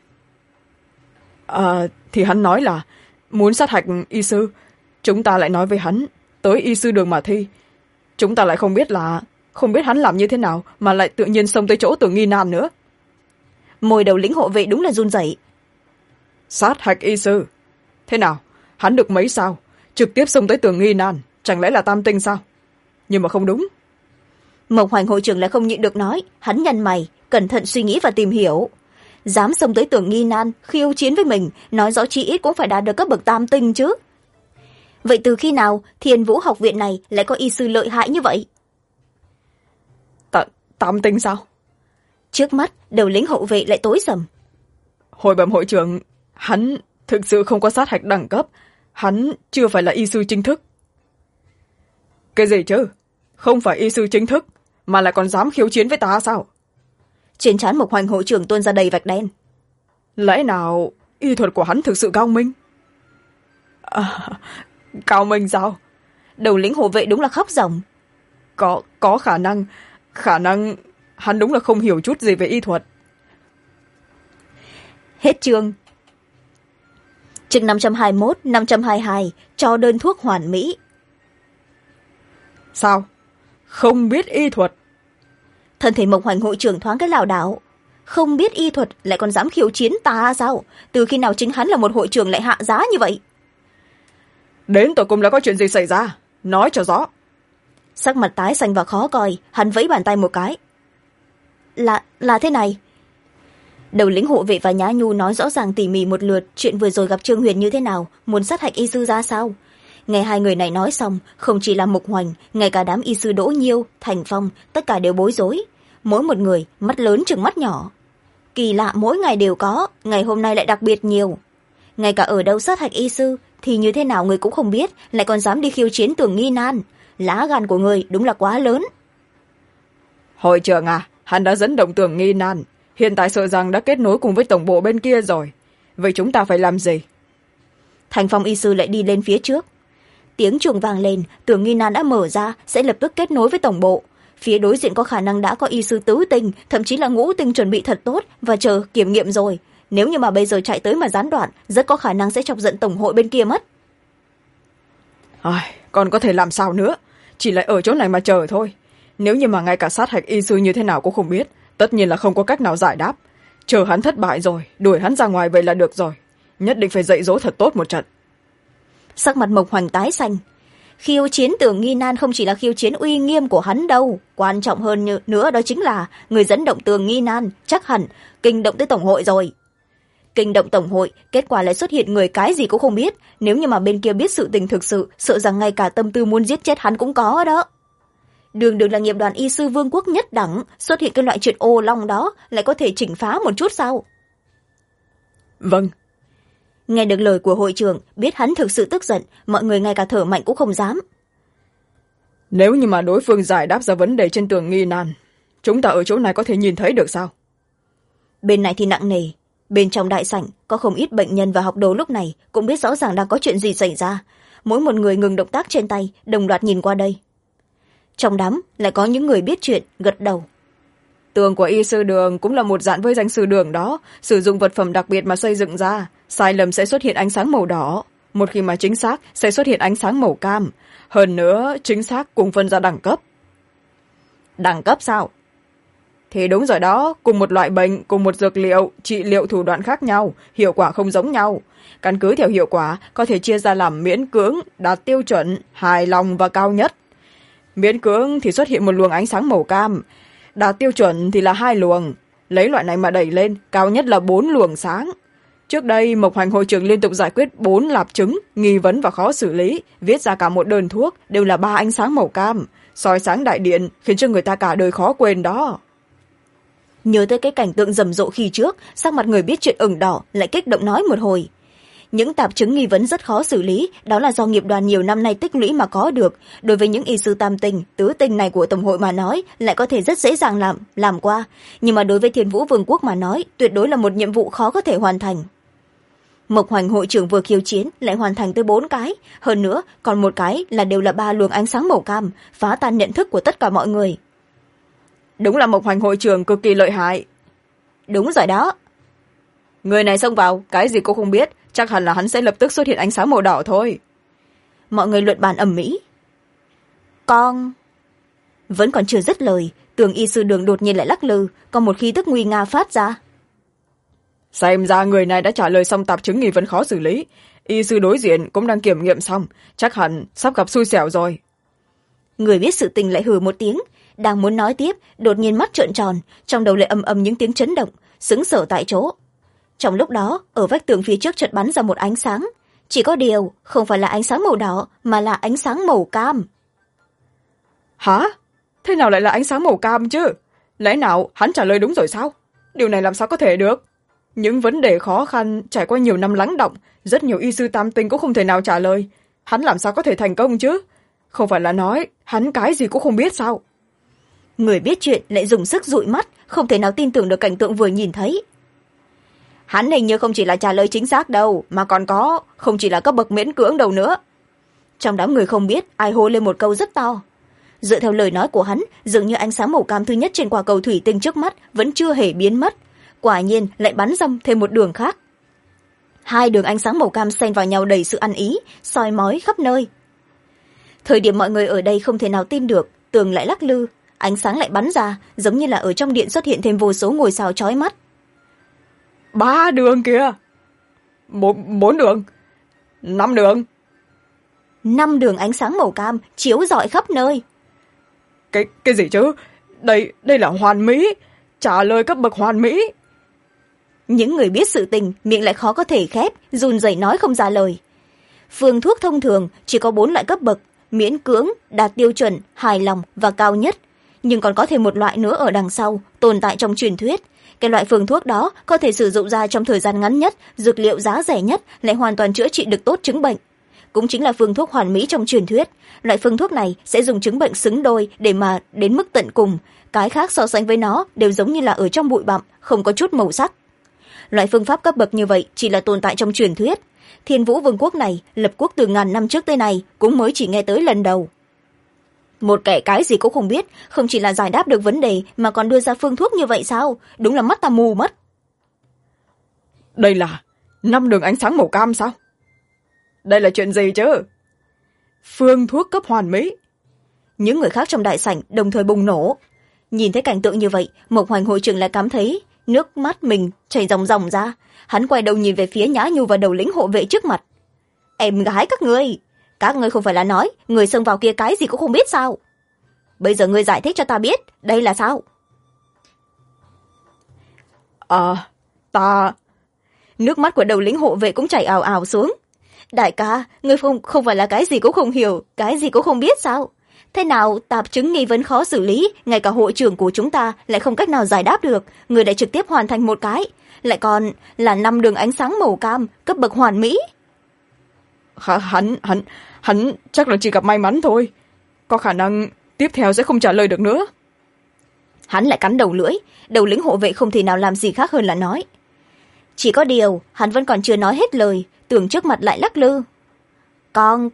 Thì hắn nói là muốn sát hạch y sư. Chúng ta lại nói với hắn tới y sư Đường mà thi. Chúng ta lại không biết hắn làm như thế nào mà lại tự nhiên xông tới chỗ tường nghi nan nữa. Môi đầu lĩnh hộ vệ đúng là run rẩy. Sát hạch y sư? Thế nào? Hắn được mấy sao? Trực tiếp xông tới tường nghi nan, chẳng lẽ là tam tinh sao? Nhưng mà không đúng. Mộc Hoành hội trưởng lại không nhịn được nói, hắn nhăn mày, cẩn thận suy nghĩ và tìm hiểu. dám xông tới Tưởng Nghi Nan khiêu chiến với mình, nói rõ chí ít cũng phải đạt được cấp bậc tam tinh chứ. Vậy từ khi nào Thiên Vũ học viện này lại có y sư lợi hại như vậy? Tam tinh sao? Trước mắt đầu lĩnh hộ vệ lại tối sầm. Hồi bẩm hội trưởng, hắn thực sự không có sát hạch đẳng cấp, hắn chưa phải là y sư chính thức. Cái gì chứ? Không phải y sư chính thức mà lại còn dám khiêu chiến với ta sao? Trên trán Mộc Hoành hội trưởng tuôn ra đầy vạch đen. Lẽ nào y thuật của hắn thực sự cao minh? Cao minh sao? Đầu lĩnh hộ vệ đúng là khóc ròng. Có khả năng hắn đúng là không hiểu chút gì về y thuật. Hết chương. Chương 521, 522, cho đơn thuốc hoàn mỹ. Sao? Không biết y thuật? Thân thể Mộc Hoành hội trưởng thoáng cái lảo đảo. Không biết y thuật lại còn dám khiêu chiến ta sao? Từ khi nào chính hắn là một hội trưởng lại hạ giá như vậy? Đến tột cùng là có chuyện gì xảy ra? Nói cho rõ. Sắc mặt tái xanh và khó coi, hắn vẫy bàn tay một cái. Là thế này. Đầu lĩnh hộ vệ và Nhã Nhu nói rõ ràng tỉ mỉ một lượt chuyện vừa rồi gặp Trương Huyền như thế nào, muốn sát hạch y sư ra sao. Nghe hai người này nói xong, không chỉ là Mộc Hoành, ngay cả đám y sư Đỗ Nhiêu, Thành Phong, tất cả đều bối rối. Mỗi một người mắt lớn chừng mắt nhỏ. Kỳ lạ mỗi ngày đều có, ngày hôm nay lại đặc biệt nhiều. Ngay cả ở đâu sát hạch y sư thì như thế nào người cũng không biết, lại còn dám đi khiêu chiến Tưởng Nghi Nan. Lá gan của người đúng là quá lớn. Hội trưởng à, hắn đã dẫn động Tưởng Nghi Nan, hiện tại sợ rằng đã kết nối cùng với tổng bộ bên kia rồi. Vậy chúng ta phải làm gì? Thành Phong y sư lại đi lên phía trước. Tiếng chuông vang lên, Tưởng Nghi Nan đã mở ra, sẽ lập tức kết nối với tổng bộ. Phía đối diện có khả năng đã có y sư tứ tinh, thậm chí là ngũ tinh chuẩn bị thật tốt và chờ kiểm nghiệm rồi. Nếu như mà bây giờ chạy tới mà gián đoạn, rất có khả năng sẽ chọc giận tổng hội bên kia mất. Còn có thể làm sao nữa? Chỉ lại ở chỗ này mà chờ thôi. Nếu như mà ngay cả sát hạch y sư như thế nào cũng không biết, tất nhiên là không có cách nào giải đáp. Chờ hắn thất bại rồi, đuổi hắn ra ngoài vậy là được rồi. Nhất định phải dạy dỗ thật tốt một trận. Sắc mặt Mộc Hoành tái xanh. Khiêu chiến Tưởng Nghi Nan không chỉ là khiêu chiến uy nghiêm của hắn đâu, quan trọng hơn nữa đó chính là người dẫn động Tưởng Nghi Nan chắc hẳn kinh động tới tổng hội rồi. Kinh động tổng hội, kết quả lại xuất hiện người cái gì cũng không biết. Nếu như mà bên kia biết sự tình thực sự, sợ rằng ngay cả tâm tư muốn giết chết hắn cũng có đó. Đường là nghiệp đoàn y sư vương quốc nhất đẳng, xuất hiện cái loại chuyện ô long đó, lại có thể chỉnh phá một chút sao? Vâng. Nghe được lời của hội trưởng, biết hắn thực sự tức giận, mọi người ngay cả thở mạnh cũng không dám. Nếu như mà đối phương giải đáp ra vấn đề trên Tưởng Nghi Nan, chúng ta ở chỗ này có thể nhìn thấy được sao? Bên này thì nặng nề. Bên trong đại sảnh có không ít bệnh nhân và học đồ lúc này cũng biết rõ ràng đang có chuyện gì xảy ra. Mỗi một người ngừng động tác trên tay, đồng loạt nhìn qua đây. Trong đám lại có những người biết chuyện, gật đầu. Tường của y sư đường cũng là một dạng với danh sư đường đó, sử dụng vật phẩm đặc biệt mà xây dựng ra. Sai lầm sẽ xuất hiện ánh sáng màu đỏ, một khi mà chính xác sẽ xuất hiện ánh sáng màu cam. Hơn nữa, chính xác cùng phân ra đẳng cấp. Đẳng cấp sao? Thì đúng rồi đó, cùng một loại bệnh, cùng một dược liệu, trị liệu thủ đoạn khác nhau, hiệu quả không giống nhau. Căn cứ theo hiệu quả, có thể chia ra làm miễn cưỡng, đạt tiêu chuẩn, hài lòng và cao nhất. Miễn cưỡng thì xuất hiện một luồng ánh sáng màu cam, đạt tiêu chuẩn thì là 2 luồng. Lấy loại này mà đẩy lên, cao nhất là 4 luồng sáng. Trước đây, Mộc Hoành hội trưởng liên tục giải quyết 4 lạp chứng, nghi vấn và khó xử lý, viết ra cả một đơn thuốc, đều là 3 ánh sáng màu cam. Soi sáng đại điện, khiến cho người ta cả đời khó quên đó. Nhớ tới cái cảnh tượng rầm rộ khi trước, sắc mặt người biết chuyện ửng đỏ, lại kích động nói một hồi. Những tạp chứng nghi vấn rất khó xử lý, đó là do nghiệp đoàn nhiều năm nay tích lũy mà có được. Đối với những y sư tam tinh, tứ tinh này của tổng hội mà nói, lại có thể rất dễ dàng làm qua. Nhưng mà đối với Thiên Vũ Vương quốc mà nói, tuyệt đối là một nhiệm vụ khó có thể hoàn thành. Mộc Hoành hội trưởng vừa khiêu chiến, lại hoàn thành tới 4 cái. Hơn nữa, còn một cái là đều là 3 luồng ánh sáng màu cam, phá tan nhận thức của tất cả mọi người. Đúng là Mộc Hoành hội trưởng cực kỳ lợi hại. Đúng rồi đó. Người này xông vào, cái gì cũng không biết, chắc hẳn là hắn sẽ lập tức xuất hiện ánh sáng màu đỏ thôi. Mọi người luận bàn ầm ĩ. Con... Vẫn còn chưa dứt lời, Tường y sư đường đột nhiên lại lắc lư, còn một khí tức nguy nga phát ra. Xem ra người này đã trả lời xong tạp chứng nghi vấn khó xử lý. Y sư đối diện cũng đang kiểm nghiệm xong, chắc hẳn sắp gặp xui xẻo rồi. Người biết sự tình lại hừ một tiếng, đang muốn nói tiếp, đột nhiên mắt trợn tròn, trong đầu lại ầm ầm những tiếng chấn động, sững sờ tại chỗ. Trong lúc đó, ở vách tường phía trước chợt bắn ra một ánh sáng, chỉ có điều không phải là ánh sáng màu đỏ mà là ánh sáng màu cam. Hả? Thế nào lại là ánh sáng màu cam chứ? Lẽ nào hắn trả lời đúng rồi sao? Điều này làm sao có thể được? Những vấn đề khó khăn trải qua nhiều năm lắng đọng, rất nhiều y sư tam tinh cũng không thể nào trả lời. Hắn làm sao có thể thành công chứ? Không phải là nói hắn cái gì cũng không biết sao? Người biết chuyện lại dùng sức dụi mắt, không thể nào tin tưởng được cảnh tượng vừa nhìn thấy. Hắn hình như không chỉ là trả lời chính xác đâu, mà còn có không chỉ là cấp bậc miễn cưỡng đâu nữa. Trong đám người không biết, ai hô lên một câu rất to. Dựa theo lời nói của hắn, dường như ánh sáng màu cam thứ nhất trên quả cầu thủy tinh trước mắt vẫn chưa hề biến mất, quả nhiên lại bắn ra thêm một đường khác. Hai đường ánh sáng màu cam xen vào nhau đầy sự ăn ý, soi mói khắp nơi. Thời điểm mọi người ở đây không thể nào tin được, tường lại lắc lư, ánh sáng lại bắn ra, giống như là ở trong điện xuất hiện thêm vô số ngôi sao chói mắt. 3 đường kìa, 4 đường, 5 đường. 5 đường ánh sáng màu cam chiếu rọi khắp nơi. Cái gì chứ? Đây là hoàn mỹ, trả lời cấp bậc hoàn mỹ. Những người biết sự tình miệng lại khó có thể khép, run rẩy nói không ra lời. Phương thuốc thông thường chỉ có 4 loại cấp bậc: miễn cưỡng, đạt tiêu chuẩn, hài lòng và cao nhất. Nhưng còn có thêm một loại nữa ở đằng sau, tồn tại trong truyền thuyết. Cái loại phương thuốc đó có thể sử dụng ra trong thời gian ngắn nhất, dược liệu giá rẻ nhất, lại hoàn toàn chữa trị được tốt chứng bệnh. Cũng chính là phương thuốc hoàn mỹ trong truyền thuyết. Loại phương thuốc này sẽ dùng chứng bệnh xứng đôi để mà đến mức tận cùng. Cái khác so sánh với nó đều giống như là ở trong bụi bặm, không có chút màu sắc. Loại phương pháp cấp bậc như vậy chỉ là tồn tại trong truyền thuyết. Thiên Vũ Vương quốc này lập quốc từ ngàn năm trước tới nay cũng mới chỉ nghe tới lần đầu. Một kẻ cái gì cũng không biết, không chỉ là giải đáp được vấn đề mà còn đưa ra phương thuốc như vậy sao? Đúng là mắt ta mù mất. Đây là 5 đường ánh sáng màu cam sao? Đây là chuyện gì chứ? Phương thuốc cấp hoàn mỹ. Những người khác trong đại sảnh đồng thời bùng nổ. Nhìn thấy cảnh tượng như vậy, Mộc Hoành hội trưởng lại cảm thấy nước mắt mình chảy ròng ròng ra. Hắn quay đầu nhìn về phía Nhã Nhu và đầu lĩnh hộ vệ trước mặt. Em gái các ngươi không phải là nói người xông vào kia cái gì cũng không biết sao? Bây giờ ngươi giải thích cho ta biết, đây là sao? Nước mắt của đầu lĩnh hộ vệ cũng chảy ào ào xuống. Đại ca, ngươi không phải là cái gì cũng không hiểu, cái gì cũng không biết sao? Thế nào tạp chứng nghi vấn khó xử lý, ngay cả hội trưởng của chúng ta lại không cách nào giải đáp được, người lại trực tiếp hoàn thành một cái, lại còn là 5 đường ánh sáng màu cam, cấp bậc hoàn mỹ. Hắn chắc là chỉ gặp may mắn thôi, có khả năng tiếp theo sẽ không trả lời được nữa. Hắn lại cắn đầu lưỡi, đầu lĩnh hộ vệ không thể nào làm gì khác hơn là nói. Chỉ có điều, hắn vẫn còn chưa nói hết lời, tường trước mặt lại lắc lư. Con.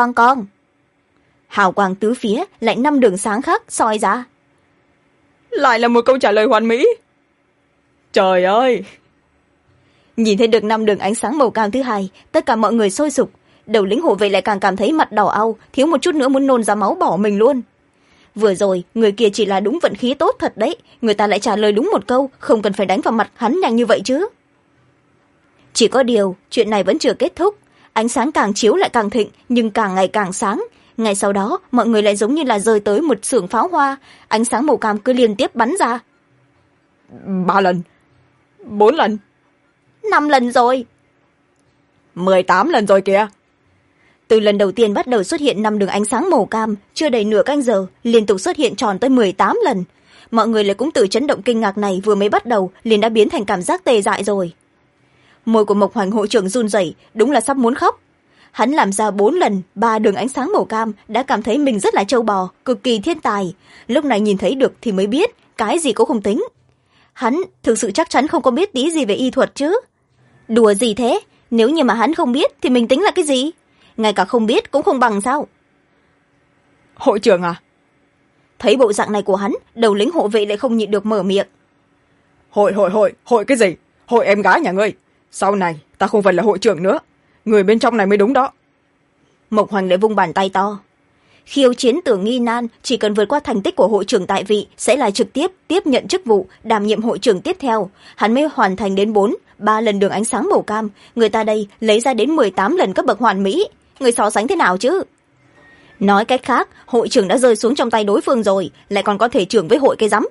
Hào quang tứ phía, lại 5 đường sáng khác soi ra. Lại là một câu trả lời hoàn mỹ. Trời ơi! Nhìn thấy được 5 đường ánh sáng màu cam thứ hai, tất cả mọi người sôi sục. Đầu lĩnh hộ vệ lại càng cảm thấy mặt đỏ au, thiếu một chút nữa muốn nôn ra máu bỏ mình luôn. Vừa rồi, người kia chỉ là đúng vận khí tốt thật đấy, người ta lại trả lời đúng một câu, không cần phải đánh vào mặt hắn nhanh như vậy chứ. Chỉ có điều, chuyện này vẫn chưa kết thúc. Ánh sáng càng chiếu lại càng thịnh, nhưng càng ngày càng sáng. Ngay sau đó, mọi người lại giống như là rơi tới một xưởng pháo hoa, ánh sáng màu cam cứ liên tiếp bắn ra. 3 lần, 4 lần, 5 lần rồi, 18 lần rồi kìa. Từ lần đầu tiên bắt đầu xuất hiện 5 đường ánh sáng màu cam, chưa đầy nửa canh giờ, liên tục xuất hiện tròn tới 18 lần. Mọi người lại cũng từ chấn động kinh ngạc này vừa mới bắt đầu, liền đã biến thành cảm giác tê dại rồi. Môi của Mộc Hoành hội trưởng run rẩy, đúng là sắp muốn khóc. Hắn làm ra 4 lần 3 đường ánh sáng màu cam, đã cảm thấy mình rất là trâu bò, cực kỳ thiên tài. Lúc này nhìn thấy được thì mới biết, cái gì cũng không tính. Hắn thực sự chắc chắn không có biết tí gì về y thuật chứ. Đùa gì thế, nếu như mà hắn không biết thì mình tính là cái gì? Ngay cả không biết cũng không bằng sao? Hội trưởng à? Thấy bộ dạng này của hắn, đầu lĩnh hộ vệ lại không nhịn được mở miệng. Hội cái gì? Hội em gái nhà ngươi. Sau này ta không phải là hội trưởng nữa, người bên trong này mới đúng đó. Mộc Hoành lại vung bàn tay to. Khiêu chiến tưởng nghi nan, chỉ cần vượt qua thành tích của hội trưởng tại vị sẽ là trực tiếp tiếp nhận chức vụ đảm nhiệm hội trưởng tiếp theo. Hắn mới hoàn thành đến 3 lần đường ánh sáng màu cam, người ta đây lấy ra đến 18 lần cấp bậc hoàn mỹ. Người so sánh thế nào chứ? nói cách khác hội trưởng đã rơi xuống trong tay đối phương rồi, lại còn có thể trưởng với hội cái rắm.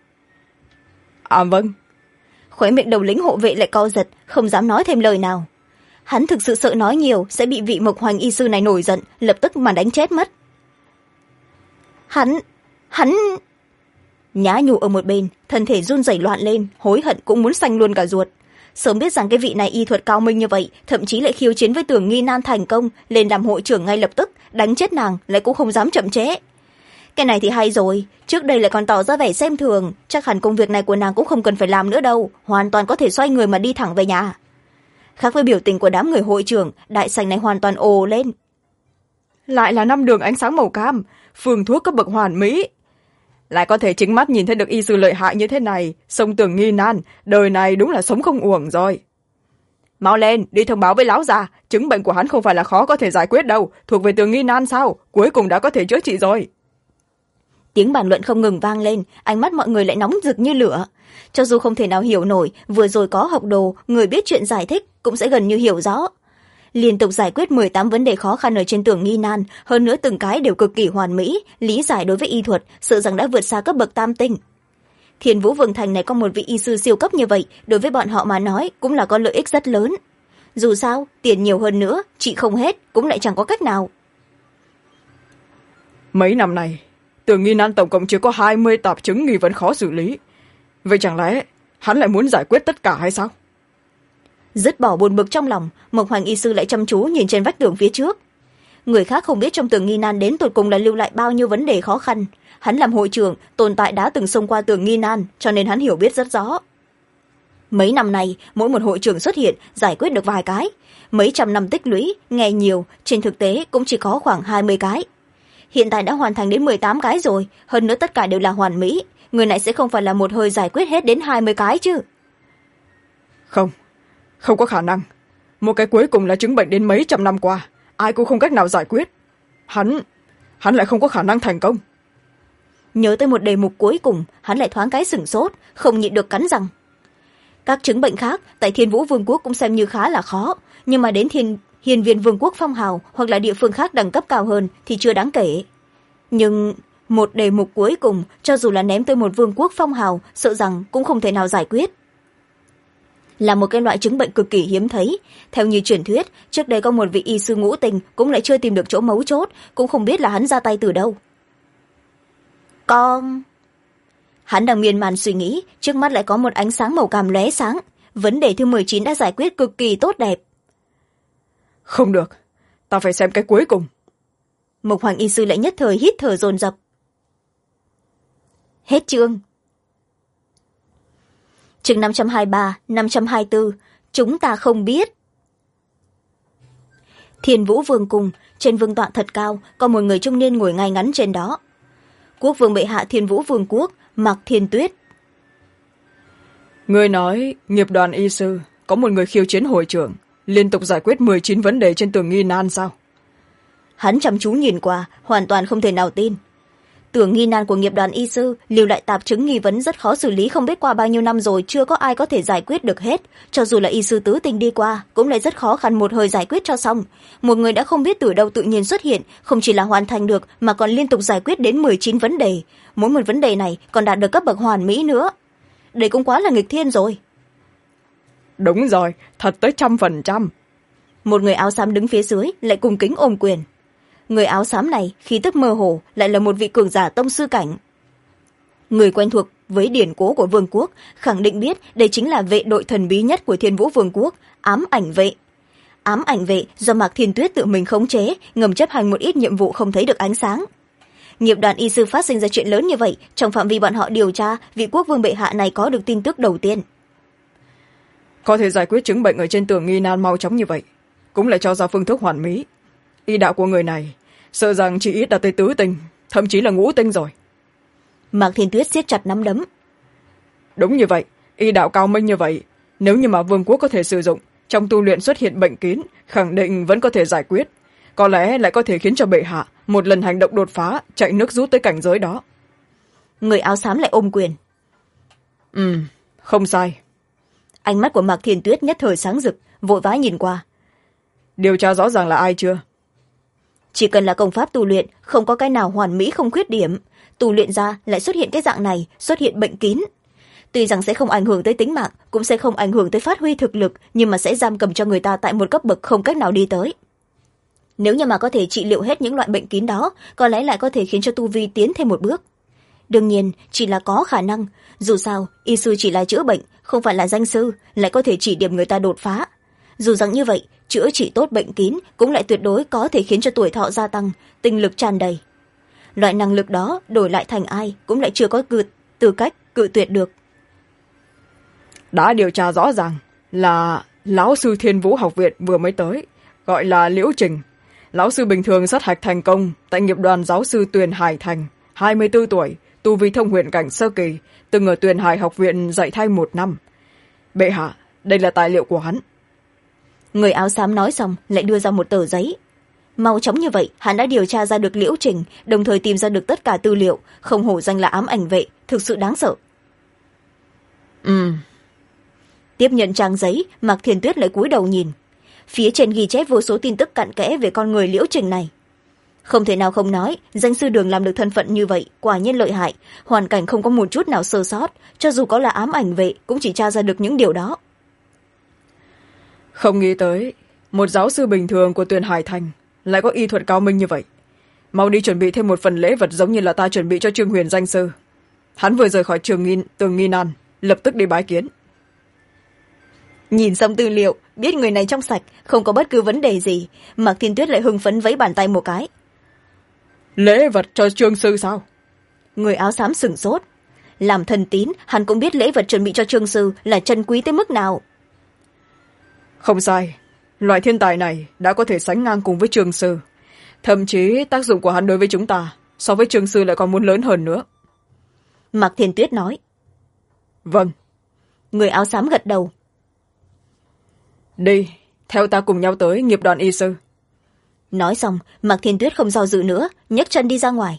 À vâng. Khóe miệng đầu lính hộ vệ lại co giật, không dám nói thêm lời nào. Hắn thực sự sợ nói nhiều sẽ bị vị Mộc Hoành y sư này nổi giận, lập tức mà đánh chết mất. Hắn Nhã Nhu ở một bên, thân thể run rẩy loạn lên, hối hận cũng muốn xanh luôn cả ruột. Sớm biết rằng cái vị này y thuật cao minh như vậy, thậm chí lại khiêu chiến với Tưởng Nghi Nan thành công, lên làm hội trưởng ngay lập tức, đánh chết nàng lại cũng không dám chậm trễ. Cái này thì hay rồi, trước đây lại còn tỏ ra vẻ xem thường, chắc hẳn công việc này của nàng cũng không cần phải làm nữa đâu, hoàn toàn có thể xoay người mà đi thẳng về nhà. Khác với biểu tình của đám người hội trưởng, đại sảnh này hoàn toàn ồ lên. Lại là 5 đường ánh sáng màu cam, phương thuốc cấp bậc hoàn mỹ. Lại có thể chính mắt nhìn thấy được y sư lợi hại như thế này, sông Tưởng Nghi Nan, đời này đúng là sống không uổng rồi. Mau lên, đi thông báo với lão già, chứng bệnh của hắn không phải là khó có thể giải quyết đâu, thuộc về Tưởng Nghi Nan sao, cuối cùng đã có thể chữa trị rồi. Tiếng bàn luận không ngừng vang lên, ánh mắt mọi người lại nóng rực như lửa. Cho dù không thể nào hiểu nổi, vừa rồi có học đồ, người biết chuyện giải thích cũng sẽ gần như hiểu rõ. Liên tục giải quyết 18 vấn đề khó khăn ở trên Tưởng Nghi Nan, hơn nữa từng cái đều cực kỳ hoàn mỹ, lý giải đối với y thuật, sợ rằng đã vượt xa cấp bậc tam tinh. Thiên Vũ Vương Thành này có một vị y sư siêu cấp như vậy, đối với bọn họ mà nói cũng là có lợi ích rất lớn. Dù sao, tiền nhiều hơn nữa, trị không hết, cũng lại chẳng có cách nào. Mấy năm này, Tưởng Nghi Nan tổng cộng chỉ có 20 tạp chứng nghi vấn khó xử lý. Vậy chẳng lẽ hắn lại muốn giải quyết tất cả hay sao? Dứt bỏ buồn bực trong lòng, Mộc Hoành y sư lại chăm chú nhìn trên vách tường phía trước. Người khác không biết trong Tưởng Nghi Nan đến tột cùng là lưu lại bao nhiêu vấn đề khó khăn. Hắn làm hội trưởng, tồn tại đã từng xông qua Tưởng Nghi Nan, cho nên hắn hiểu biết rất rõ. Mấy năm nay, mỗi một hội trưởng xuất hiện, giải quyết được vài cái. Mấy trăm năm tích lũy, nghe nhiều, trên thực tế cũng chỉ có khoảng 20 cái. Hiện tại đã hoàn thành đến 18 cái rồi, hơn nữa tất cả đều là hoàn mỹ. Người này sẽ không phải là một hơi giải quyết hết đến 20 cái chứ. Không có khả năng. Một cái cuối cùng là chứng bệnh đến mấy trăm năm qua, ai cũng không cách nào giải quyết. Hắn lại không có khả năng thành công. Nhớ tới một đề mục cuối cùng, hắn lại thoáng cái sửng sốt, không nhịn được cắn răng. Các chứng bệnh khác tại Thiên Vũ Vương quốc cũng xem như khá là khó, nhưng mà đến Hiên Viên Vương quốc phong hào hoặc là địa phương khác đẳng cấp cao hơn thì chưa đáng kể. Nhưng một đề mục cuối cùng, cho dù là ném tới một vương quốc phong hào, sợ rằng cũng không thể nào giải quyết. Là một cái loại chứng bệnh cực kỳ hiếm thấy. Theo như truyền thuyết, trước đây có một vị y sư ngũ tình cũng lại chưa tìm được chỗ mấu chốt, cũng không biết là hắn ra tay từ đâu. Hắn đang miên man suy nghĩ, trước mắt lại có một ánh sáng màu cam lóe sáng. Vấn đề thứ 19 đã giải quyết cực kỳ tốt đẹp. Không được, ta phải xem cái cuối cùng. Mộc Hoành y sư lại nhất thời hít thở dồn dập. Hết chương. Chương 523, 524, chúng ta không biết. Thiên Vũ Vương cung, trên vương tọa thật cao, có một người trung niên ngồi ngay ngắn trên đó. Quốc vương bệ hạ Thiên Vũ Vương quốc, Mạc Thiên Tuyết. Người nói nghiệp đoàn y sư có một người khiêu chiến hội trưởng, liên tục giải quyết 19 vấn đề trên Tưởng Nghi Nan sao? Hắn chăm chú nhìn qua, hoàn toàn không thể nào tin. Tưởng Nghi Nan của nghiệp đoàn y sư lưu lại tạp chứng nghi vấn rất khó xử lý, không biết qua bao nhiêu năm rồi chưa có ai có thể giải quyết được hết. Cho dù là y sư tứ tình đi qua cũng lại rất khó khăn một hơi giải quyết cho xong. Một người đã không biết từ đâu tự nhiên xuất hiện, không chỉ là hoàn thành được mà còn liên tục giải quyết đến 19 vấn đề. Mỗi một vấn đề này còn đạt được cấp bậc hoàn mỹ nữa. Đây cũng quá là nghịch thiên rồi. Đúng rồi, thật tới 100%. Một người áo xám đứng phía dưới lại cung kính ôm quyền. Người áo xám này khí tức mơ hồ, lại là một vị cường giả tông sư cảnh. Người quen thuộc với điển cố của vương quốc khẳng định biết đây chính là vệ đội thần bí nhất của Thiên Vũ Vương quốc, Ám Ảnh Vệ. Ám Ảnh Vệ do Mạc Thiên Tuyết tự mình khống chế, ngầm chấp hành một ít nhiệm vụ không thấy được ánh sáng. Nghiệp đoàn y sư phát sinh ra chuyện lớn như vậy, trong phạm vi bọn họ điều tra, vị quốc vương bệ hạ này có được tin tức đầu tiên. Có thể giải quyết chứng bệnh ở trên Tưởng Nghi Nan mau chóng như vậy, cũng lại cho ra phương thức hoàn mỹ. Y đạo của người này sợ rằng chỉ ít đã tới tứ tinh, thậm chí là ngũ tinh rồi. Mạc Thiên Tuyết siết chặt nắm đấm. Đúng như vậy, y đạo cao minh như vậy, nếu như mà vương quốc có thể sử dụng, trong tu luyện xuất hiện bệnh kín, khẳng định vẫn có thể giải quyết. Có lẽ lại có thể khiến cho bệ hạ một lần hành động đột phá, chạy nước rút tới cảnh giới đó. Người áo xám lại ôm quyền. Không sai. Ánh mắt của Mạc Thiên Tuyết nhất thời sáng rực, vội vã nhìn qua. Điều tra rõ ràng là ai chưa? chỉ cần là công pháp tu luyện không có cái nào hoàn mỹ không khuyết điểm, tu luyện ra lại xuất hiện cái dạng này, xuất hiện bệnh kín. Tuy rằng sẽ không ảnh hưởng tới tính mạng, cũng sẽ không ảnh hưởng tới phát huy thực lực, nhưng mà sẽ giam cầm cho người ta tại một cấp bậc không cách nào đi tới. Nếu như mà có thể trị liệu hết những loại bệnh kín đó, có lẽ lại có thể khiến cho tu vi tiến thêm một bước. Đương nhiên chỉ là có khả năng, dù sao y sư chỉ là chữa bệnh, không phải là danh sư, lại có thể chỉ điểm người ta đột phá. Dù rằng như vậy, chữa trị tốt bệnh kín cũng lại tuyệt đối có thể khiến cho tuổi thọ gia tăng, tinh lực tràn đầy. Loại năng lực đó đổi lại thành ai cũng lại chưa có tư cách cự tuyệt được. Đã điều tra rõ ràng là lão sư Thiên Vũ học viện vừa mới tới, gọi là Liễu Trình. Lão sư bình thường sát hạch thành công tại nghiệp đoàn giáo sư Tuyền Hải Thành, 24 tuổi, tu vi thông huyền cảnh sơ kỳ, từng ở Tuyền Hải học viện dạy thay 1 năm. Bệ hạ, đây là tài liệu của hắn. Người áo xám nói xong lại đưa ra một tờ giấy. Mau chóng như vậy, hắn đã điều tra ra được Liễu Trình, đồng thời tìm ra được tất cả tư liệu, không hổ danh là ám ảnh vệ, thực sự đáng sợ. Tiếp nhận trang giấy, Mạc Thiên Tuyết lại cúi đầu nhìn. Phía trên ghi chép vô số tin tức cặn kẽ về con người Liễu Trình này. Không thể nào không nói, danh sư Đường làm được thân phận như vậy, quả nhiên lợi hại, hoàn cảnh không có một chút nào sơ sót, cho dù có là ám ảnh vệ cũng chỉ tra ra được những điều đó. Không nghĩ tới, một giáo sư bình thường của Tuyền Hải Thành lại có y thuật cao minh như vậy. Mau đi chuẩn bị thêm một phần lễ vật giống như là ta chuẩn bị cho Trương Huyền danh sư. Hắn vừa rời khỏi tường nghi nan, lập tức đi bái kiến. Nhìn xong tư liệu, biết người này trong sạch, không có bất cứ vấn đề gì, Mạc Thiên Tuyết lại hưng phấn vẫy bàn tay một cái. Lễ vật cho Trương sư sao? Người áo xám sửng sốt. Làm thần tín, hắn cũng biết lễ vật chuẩn bị cho Trương sư là chân quý tới mức nào. Không sai, loại thiên tài này đã có thể sánh ngang cùng với Trương sư. Thậm chí tác dụng của hắn đối với chúng ta so với Trương sư lại còn muốn lớn hơn nữa. Mạc Thiên Tuyết nói. Vâng. Người áo xám gật đầu. Đi, theo ta cùng nhau tới nghiệp đoàn y sư. Nói xong, Mạc Thiên Tuyết không do dự nữa, nhấc chân đi ra ngoài.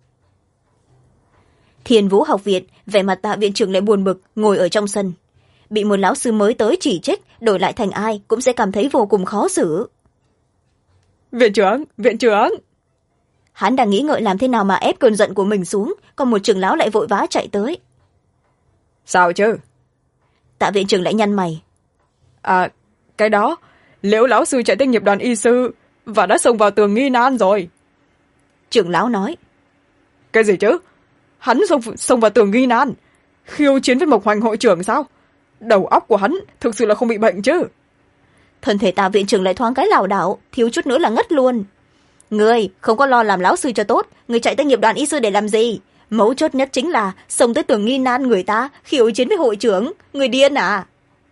Thiên Vũ học viện, vẻ mặt Tạ viện trưởng lại buồn bực, ngồi ở trong sân. Bị một lão sư mới tới chỉ trích, đổi lại thành ai cũng sẽ cảm thấy vô cùng khó xử. Viện trưởng! Hắn đang nghĩ ngợi làm thế nào mà ép cơn giận của mình xuống, còn một trưởng lão lại vội vã chạy tới. Sao chứ? Tạ viện trưởng lại nhăn mày. À, cái đó, Liễu lão sư chạy tới nghiệp đoàn y sư và đã xông vào tường nghi nan rồi. Trưởng lão nói. Cái gì chứ? Hắn xông vào tường nghi nan, khiêu chiến với Mộc Hoành hội trưởng sao? Đầu óc của hắn thực sự là không bị bệnh chứ? Thân thể Tạ viện trưởng lại thoáng cái lảo đảo, thiếu chút nữa là ngất luôn. Người không có lo làm lão sư cho tốt, người chạy tới nghiệp đoàn y sư để làm gì? Mấu chốt nhất chính là xông tới tường nghi nan người ta, khiêu chiến với hội trưởng, người điên à?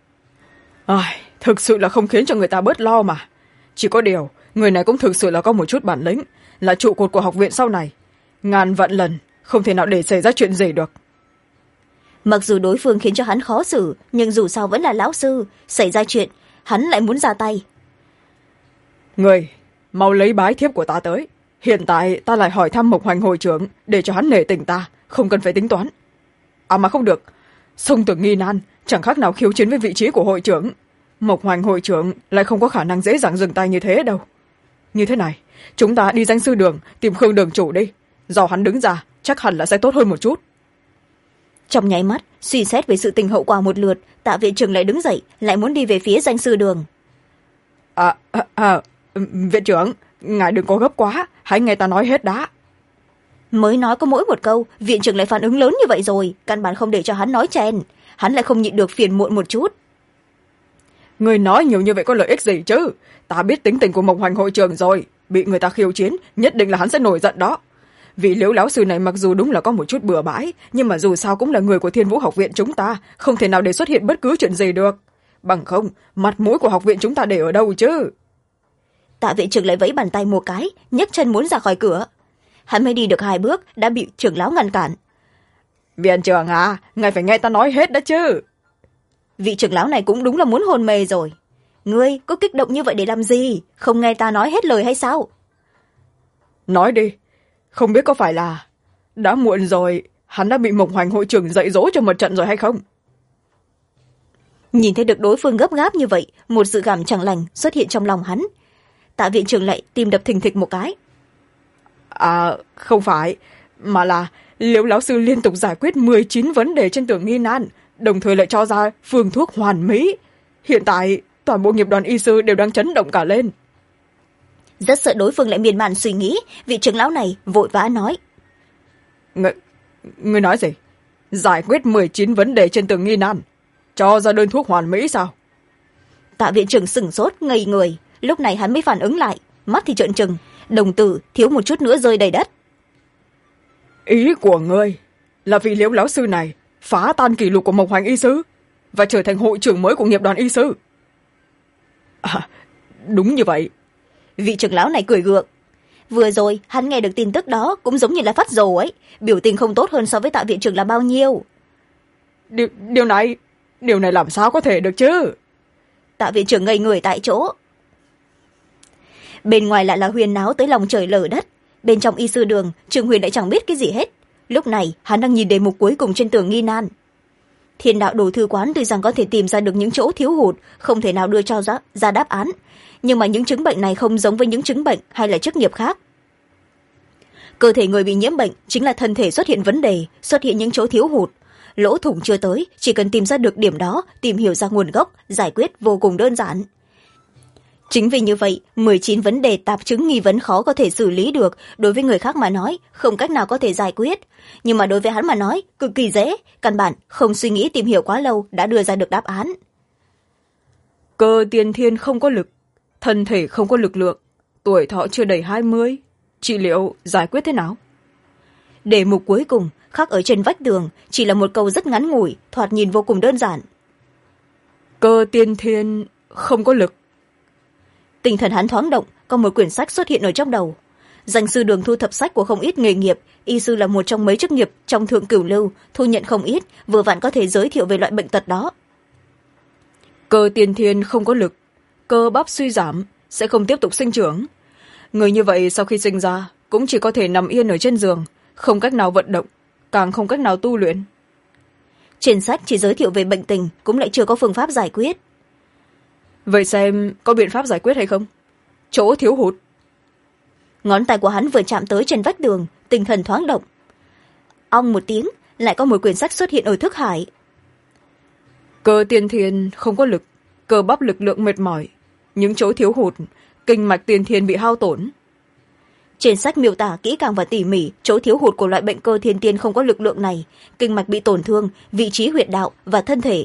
Thực sự là không khiến cho người ta bớt lo mà. Chỉ có điều, người này cũng thực sự là có một chút bản lĩnh, là trụ cột của học viện sau này. Ngàn vạn lần, không thể nào để xảy ra chuyện gì được. Mặc dù đối phương khiến cho hắn khó xử, nhưng dù sao vẫn là lão sư, xảy ra chuyện, hắn lại muốn ra tay. Người, mau lấy bái thiếp của ta tới. Hiện tại ta lại hỏi thăm Mộc Hoành hội trưởng để cho hắn nể tình ta, không cần phải tính toán. Mà không được, xông tường nghi nan chẳng khác nào khiêu chiến với vị trí của hội trưởng. Mộc Hoành hội trưởng lại không có khả năng dễ dàng dừng tay như thế đâu. Như thế này, chúng ta đi danh sư Đường tìm Khương đường chủ đi, do hắn đứng ra chắc hẳn là sẽ tốt hơn một chút. Trong nháy mắt suy xét về sự tình hậu quả một lượt, Tạ viện trưởng lại đứng dậy, lại muốn đi về phía danh sư Đường. Viện trưởng, ngài đừng có gấp quá, hãy nghe ta nói hết đã. Mới nói có mỗi một câu, viện trưởng lại phản ứng lớn như vậy rồi, căn bản không để cho hắn nói chen. Hắn lại không nhịn được phiền muộn một chút. Người nói nhiều như vậy có lợi ích gì chứ? Ta biết tính tình của Mộc Hoành hội trưởng rồi, bị người ta khiêu chiến nhất định là hắn sẽ nổi giận đó. Vị Liễu lão sư này mặc dù đúng là có một chút bừa bãi, nhưng mà dù sao cũng là người của Thiên Vũ học viện chúng ta, không thể nào để xuất hiện bất cứ chuyện gì được. Bằng không, mặt mũi của học viện chúng ta để ở đâu chứ? Tạ viện trưởng lại vẫy bàn tay một cái, nhấc chân muốn ra khỏi cửa. Hắn mới đi được 2 bước đã bị trưởng lão ngăn cản. Viện trưởng à, ngài phải nghe ta nói hết đó chứ. Vị trưởng lão này cũng đúng là muốn hồn mê rồi. Ngươi có kích động như vậy để làm gì? Không nghe ta nói hết lời hay sao? Nói đi, không biết có phải là đã muộn rồi, hắn đã bị Mộc Hoành hội trưởng dạy dỗ cho một trận rồi hay không? Nhìn thấy được đối phương gấp gáp như vậy, một dự cảm chẳng lành xuất hiện trong lòng hắn. Tạ viện trưởng lại tim đập thình thịch một cái. À, không phải, mà là Liễu lão sư liên tục giải quyết 19 vấn đề trên tường nghi nan, đồng thời lại cho ra phương thuốc hoàn mỹ. Hiện tại toàn bộ nghiệp đoàn y sư đều đang chấn động cả lên. Rất sợ đối phương lại miên man suy nghĩ, vị trưởng lão này vội vã nói. Ngươi nói gì? Giải quyết 19 vấn đề trên tường nghi nan, cho ra đơn thuốc hoàn mỹ sao? Tạ viện trưởng sửng sốt ngây người, lúc này hắn mới phản ứng lại, mắt thì trợn trừng, đồng tử thiếu một chút nữa rơi đầy đất. Ý của ngươi là vị Liễu lão sư này phá tan kỷ lục của Mộc Hoành y sư và trở thành hội trưởng mới của nghiệp đoàn y sư? À, đúng như vậy. Vị trưởng lão này cười gượng. Vừa rồi hắn nghe được tin tức đó cũng giống như là phát rồ ấy, biểu tình không tốt hơn so với Tạ viện trưởng là bao nhiêu. Điều này làm sao có thể được chứ? Tạ viện trưởng ngây người tại chỗ. Bên ngoài lại là huyên náo tới lòng trời lở đất, bên trong y sư đường Trương Huyền lại chẳng biết cái gì hết. Lúc này hắn đang nhìn đề mục cuối cùng trên tường nghi nan. Thiên đạo đồ thư quán tuy rằng có thể tìm ra được những chỗ thiếu hụt, không thể nào đưa cho ra đáp án, nhưng mà những chứng bệnh này không giống với những chứng bệnh hay là chức nghiệp khác. Cơ thể người bị nhiễm bệnh chính là thân thể xuất hiện vấn đề, xuất hiện những chỗ thiếu hụt. Lỗ thủng chưa tới, chỉ cần tìm ra được điểm đó, tìm hiểu ra nguồn gốc, giải quyết vô cùng đơn giản. Chính vì như vậy, 19 vấn đề tạp chứng nghi vấn khó có thể xử lý được, đối với người khác mà nói, không cách nào có thể giải quyết. Nhưng mà đối với hắn mà nói, cực kỳ dễ, căn bản không suy nghĩ tìm hiểu quá lâu đã đưa ra được đáp án. Cơ tiên thiên không có lực, thân thể không có lực lượng, tuổi thọ chưa đầy 20, trị liệu giải quyết thế nào? Đề mục cuối cùng khắc ở trên vách tường chỉ là một câu rất ngắn ngủi, thoạt nhìn vô cùng đơn giản. Cơ tiên thiên không có lực. Tinh thần hắn thoáng động, có một quyển sách xuất hiện ở trong đầu. Danh sư đường thu thập sách của không ít nghề nghiệp, y sư là một trong mấy chức nghiệp trong thượng cửu lưu, thu nhận không ít, vừa vặn có thể giới thiệu về loại bệnh tật đó. Cơ tiên thiên không có lực, cơ bắp suy giảm, sẽ không tiếp tục sinh trưởng. Người như vậy sau khi sinh ra cũng chỉ có thể nằm yên ở trên giường, không cách nào vận động, càng không cách nào tu luyện. Trên sách chỉ giới thiệu về bệnh tình, cũng lại chưa có phương pháp giải quyết. Vậy xem có biện pháp giải quyết hay không? Chỗ thiếu hụt. Ngón tay của hắn vừa chạm tới trên vách tường, tinh thần thoáng động. Ong một tiếng, lại có một quyển sách xuất hiện ở thức hải. Cơ tiên thiên không có lực, cơ bắp lực lượng mệt mỏi, những chỗ thiếu hụt, kinh mạch tiên thiên bị hao tổn. Trên sách miêu tả kỹ càng và tỉ mỉ chỗ thiếu hụt của loại bệnh cơ thiên tiên không có lực lượng này, kinh mạch bị tổn thương, vị trí huyệt đạo và thân thể.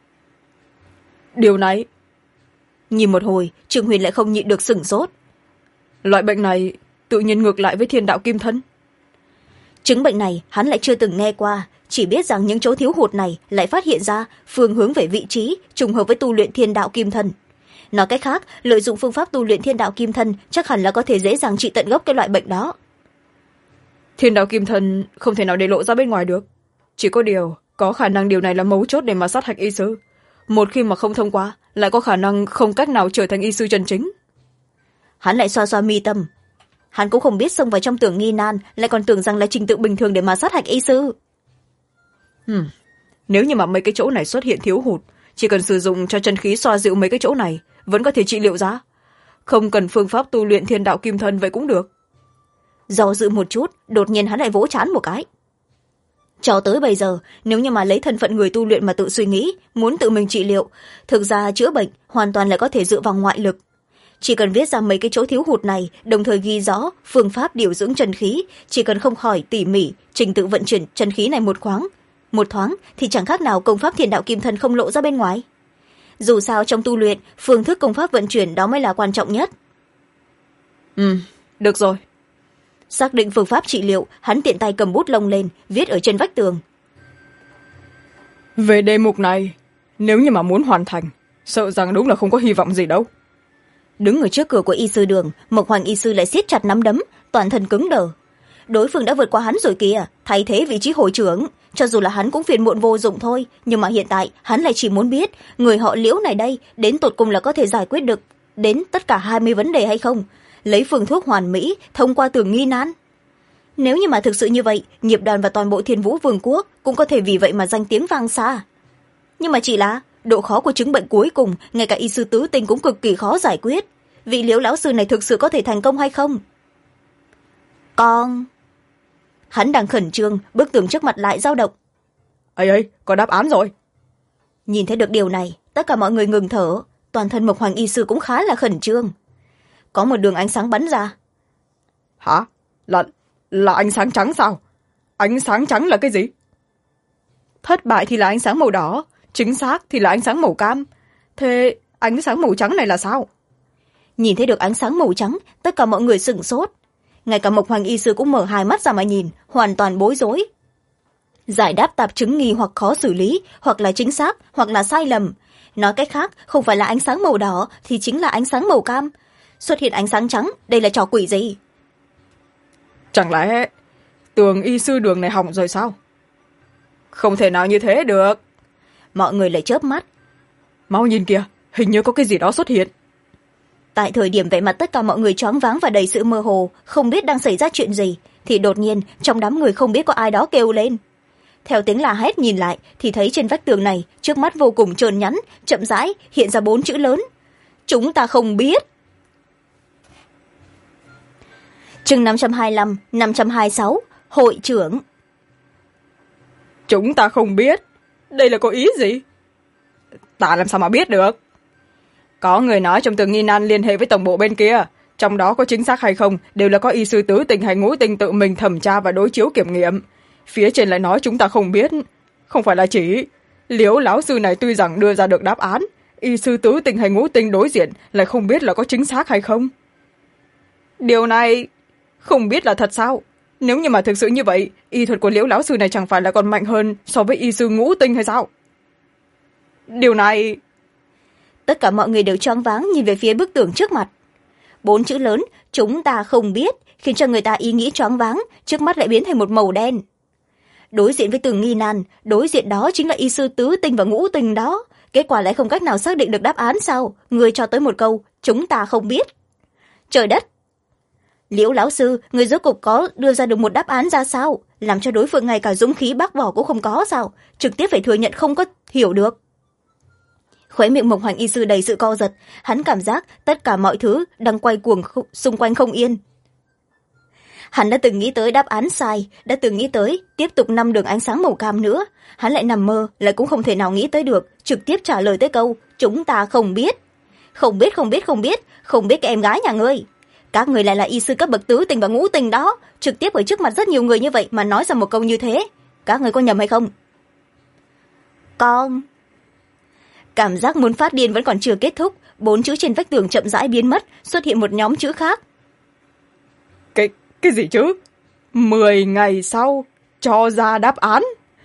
Điều này... Nhìn một hồi, Trương Huyền lại không nhịn được sửng sốt. Loại bệnh này tự nhiên ngược lại với thiên đạo kim thân. Chứng bệnh này hắn lại chưa từng nghe qua, chỉ biết rằng những chỗ thiếu hụt này lại phát hiện ra phương hướng về vị trí trùng hợp với tu luyện thiên đạo kim thân. Nói cách khác, lợi dụng phương pháp tu luyện thiên đạo kim thân chắc hẳn là có thể dễ dàng trị tận gốc cái loại bệnh đó. Thiên đạo kim thân không thể nào để lộ ra bên ngoài được. Chỉ có điều, có khả năng điều này là mấu chốt để mà sát hạch y sư. Một khi mà không thông qua, lại có khả năng không cách nào trở thành y sư chân chính. Hắn lại xoa xoa mi tâm. Hắn cũng không biết xông vào trong tường nghi nan, lại còn tưởng rằng là trình tự bình thường để mà sát hạch y sư. Nếu như mà mấy cái chỗ này xuất hiện thiếu hụt, chỉ cần sử dụng cho chân khí xoa dịu mấy cái chỗ này, vẫn có thể trị liệu ra. Không cần phương pháp tu luyện thiên đạo kim thân vậy cũng được. Do dự một chút, đột nhiên hắn lại vỗ trán một cái. Cho tới bây giờ, nếu như mà lấy thân phận người tu luyện mà tự suy nghĩ, muốn tự mình trị liệu, thực ra chữa bệnh hoàn toàn là có thể dựa vào ngoại lực. Chỉ cần viết ra mấy cái chỗ thiếu hụt này, đồng thời ghi rõ phương pháp điều dưỡng chân khí, chỉ cần không khỏi tỉ mỉ, trình tự vận chuyển chân khí này một thoáng thì chẳng khác nào công pháp thiên đạo kim thân không lộ ra bên ngoài. Dù sao trong tu luyện, phương thức công pháp vận chuyển đó mới là quan trọng nhất. Được rồi. Xác định phương pháp trị liệu, hắn tiện tay cầm bút lông lên, viết ở trên vách tường. Về đề mục này, nếu như mà muốn hoàn thành, sợ rằng đúng là không có hy vọng gì đâu. Đứng ở trước cửa của y sư đường, Mộc Hoành y sư lại siết chặt nắm đấm, toàn thân cứng đờ. Đối phương đã vượt qua hắn rồi kìa, thay thế vị trí hội trưởng. Cho dù là hắn cũng phiền muộn vô dụng thôi, nhưng mà hiện tại hắn lại chỉ muốn biết người họ Liễu này đây đến tột cùng là có thể giải quyết được đến tất cả 20 vấn đề hay không, lấy phương thuốc hoàn mỹ thông qua tường nghi nan. Nếu như mà thực sự như vậy, nghiệp đoàn và toàn bộ Thiên Vũ Vương quốc cũng có thể vì vậy mà danh tiếng vang xa. Nhưng mà chỉ là độ khó của chứng bệnh cuối cùng, ngay cả y sư tứ tinh cũng cực kỳ khó giải quyết. Vị Liễu lão sư này thực sự có thể thành công hay không? Con. Hắn đang khẩn trương, bức tường trước mặt lại dao động. Ấy, có đáp án rồi. Nhìn thấy được điều này, tất cả mọi người ngừng thở. Toàn thân Mộc Hoành y sư cũng khá là khẩn trương. Có một đường ánh sáng bắn ra. Hả? Là ánh sáng trắng sao? Ánh sáng trắng là cái gì? Thất bại thì là ánh sáng màu đỏ, chính xác thì là ánh sáng màu cam. Thế ánh sáng màu trắng này là sao? Nhìn thấy được ánh sáng màu trắng, tất cả mọi người sửng sốt. Ngay cả Mộc Hoành y sư cũng mở hai mắt ra mà nhìn, hoàn toàn bối rối. Giải đáp tạp chứng nghi hoặc khó xử lý, hoặc là chính xác, hoặc là sai lầm. Nói cách khác, không phải là ánh sáng màu đỏ thì chính là ánh sáng màu cam. Xuất hiện ánh sáng trắng, đây là trò quỷ gì? Chẳng lẽ tường y sư đường này hỏng rồi sao? Không thể nào như thế được. Mọi người lại chớp mắt. Mau nhìn kìa, hình như có cái gì đó xuất hiện. Tại thời điểm vẻ mặt tất cả mọi người choáng váng và đầy sự mơ hồ, không biết đang xảy ra chuyện gì, thì đột nhiên trong đám người không biết có ai đó kêu lên. Theo tiếng la hét nhìn lại thì thấy trên vách tường này, trước mắt vô cùng trơn nhẵn, chậm rãi hiện ra 4 chữ lớn. Chúng ta không biết. Chương 525, 526, hội trưởng. Chúng ta không biết. Đây là có ý gì? Ta làm sao mà biết được? Có người nói trong tường nghi nan liên hệ với tổng bộ bên kia. Trong đó có chính xác hay không đều là có y sư tứ tình hay ngũ tình tự mình thẩm tra và đối chiếu kiểm nghiệm. Phía trên lại nói chúng ta không biết. Không phải là chỉ Liễu lão sư này tuy rằng đưa ra được đáp án, y sư tứ tình hay ngũ tình đối diện lại không biết là có chính xác hay không. Điều này không biết là thật sao? Nếu như mà thực sự như vậy, y thuật của Liễu lão sư này chẳng phải là còn mạnh hơn so với y sư ngũ tinh hay sao? Điều này... Tất cả mọi người đều choáng váng nhìn về phía bức tường trước mặt. 4 chữ lớn, chúng ta không biết, khiến cho người ta ý nghĩ choáng váng, trước mắt lại biến thành một màu đen. Đối diện với tường nghi nan, đối diện đó chính là y sư tứ tinh và ngũ tinh đó. Kết quả lại không cách nào xác định được đáp án sao? Người cho tới một câu, chúng ta không biết. Trời đất! Liễu lão sư, người rốt cục có đưa ra được một đáp án ra sao? Làm cho đối phương ngay cả dũng khí bác bỏ cũng không có sao? Trực tiếp phải thừa nhận không có hiểu được. Khóe miệng Mộc Hoành y sư đầy sự co giật, hắn cảm giác tất cả mọi thứ đang quay cuồng xung quanh không yên. Hắn đã từng nghĩ tới đáp án sai, đã từng nghĩ tới tiếp tục 5 đường ánh sáng màu cam nữa. Hắn lại nằm mơ, lại cũng không thể nào nghĩ tới được, trực tiếp trả lời tới câu, chúng ta không biết. Không biết cái em gái nhà ngươi. Các người lại là y sư cấp bậc tứ tình và ngũ tình đó, trực tiếp ở trước mặt rất nhiều người như vậy mà nói ra một câu như thế. Các người có nhầm hay không? Con... Cảm giác muốn phát điên vẫn còn chưa kết thúc, 4 chữ trên vách tường chậm rãi biến mất, xuất hiện một nhóm chữ khác. Cái gì chứ? 10 ngày sau, cho ra đáp án.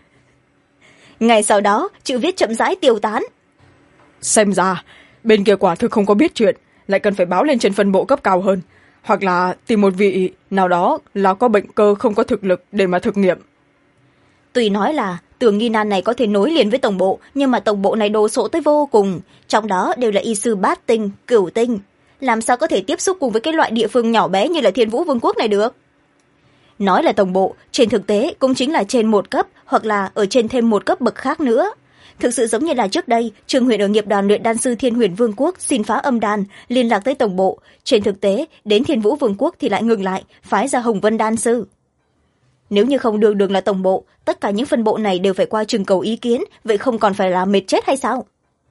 Ngày sau đó, chữ viết chậm rãi tiêu tán. Xem ra, bên kia quả thực không có biết chuyện, lại cần phải báo lên trên phân bộ cấp cao hơn. Hoặc là tìm một vị nào đó là có bệnh cơ không có thực lực để mà thực nghiệm. Tuy nói là tường nghi nan này có thể nối liền với tổng bộ, nhưng mà tổng bộ này đồ sộ tới vô cùng. Trong đó đều là y sư bát tinh, cửu tinh. Làm sao có thể tiếp xúc cùng với cái loại địa phương nhỏ bé như là Thiên Vũ Vương quốc này được? Nói là tổng bộ, trên thực tế cũng chính là trên một cấp, hoặc là ở trên thêm một cấp bậc khác nữa. Thực sự giống như là trước đây, Trương Huyền ở nghiệp đoàn luyện đan sư Thiên Huyền Vương quốc xin phá âm đan, liên lạc tới tổng bộ. Trên thực tế, đến Thiên Vũ Vương quốc thì lại ngừng lại, phái ra Hồng Vân đan sư. Nếu như không đường là tổng bộ, tất cả những phân bộ này đều phải qua trưng cầu ý kiến, vậy không còn phải là mệt chết hay sao?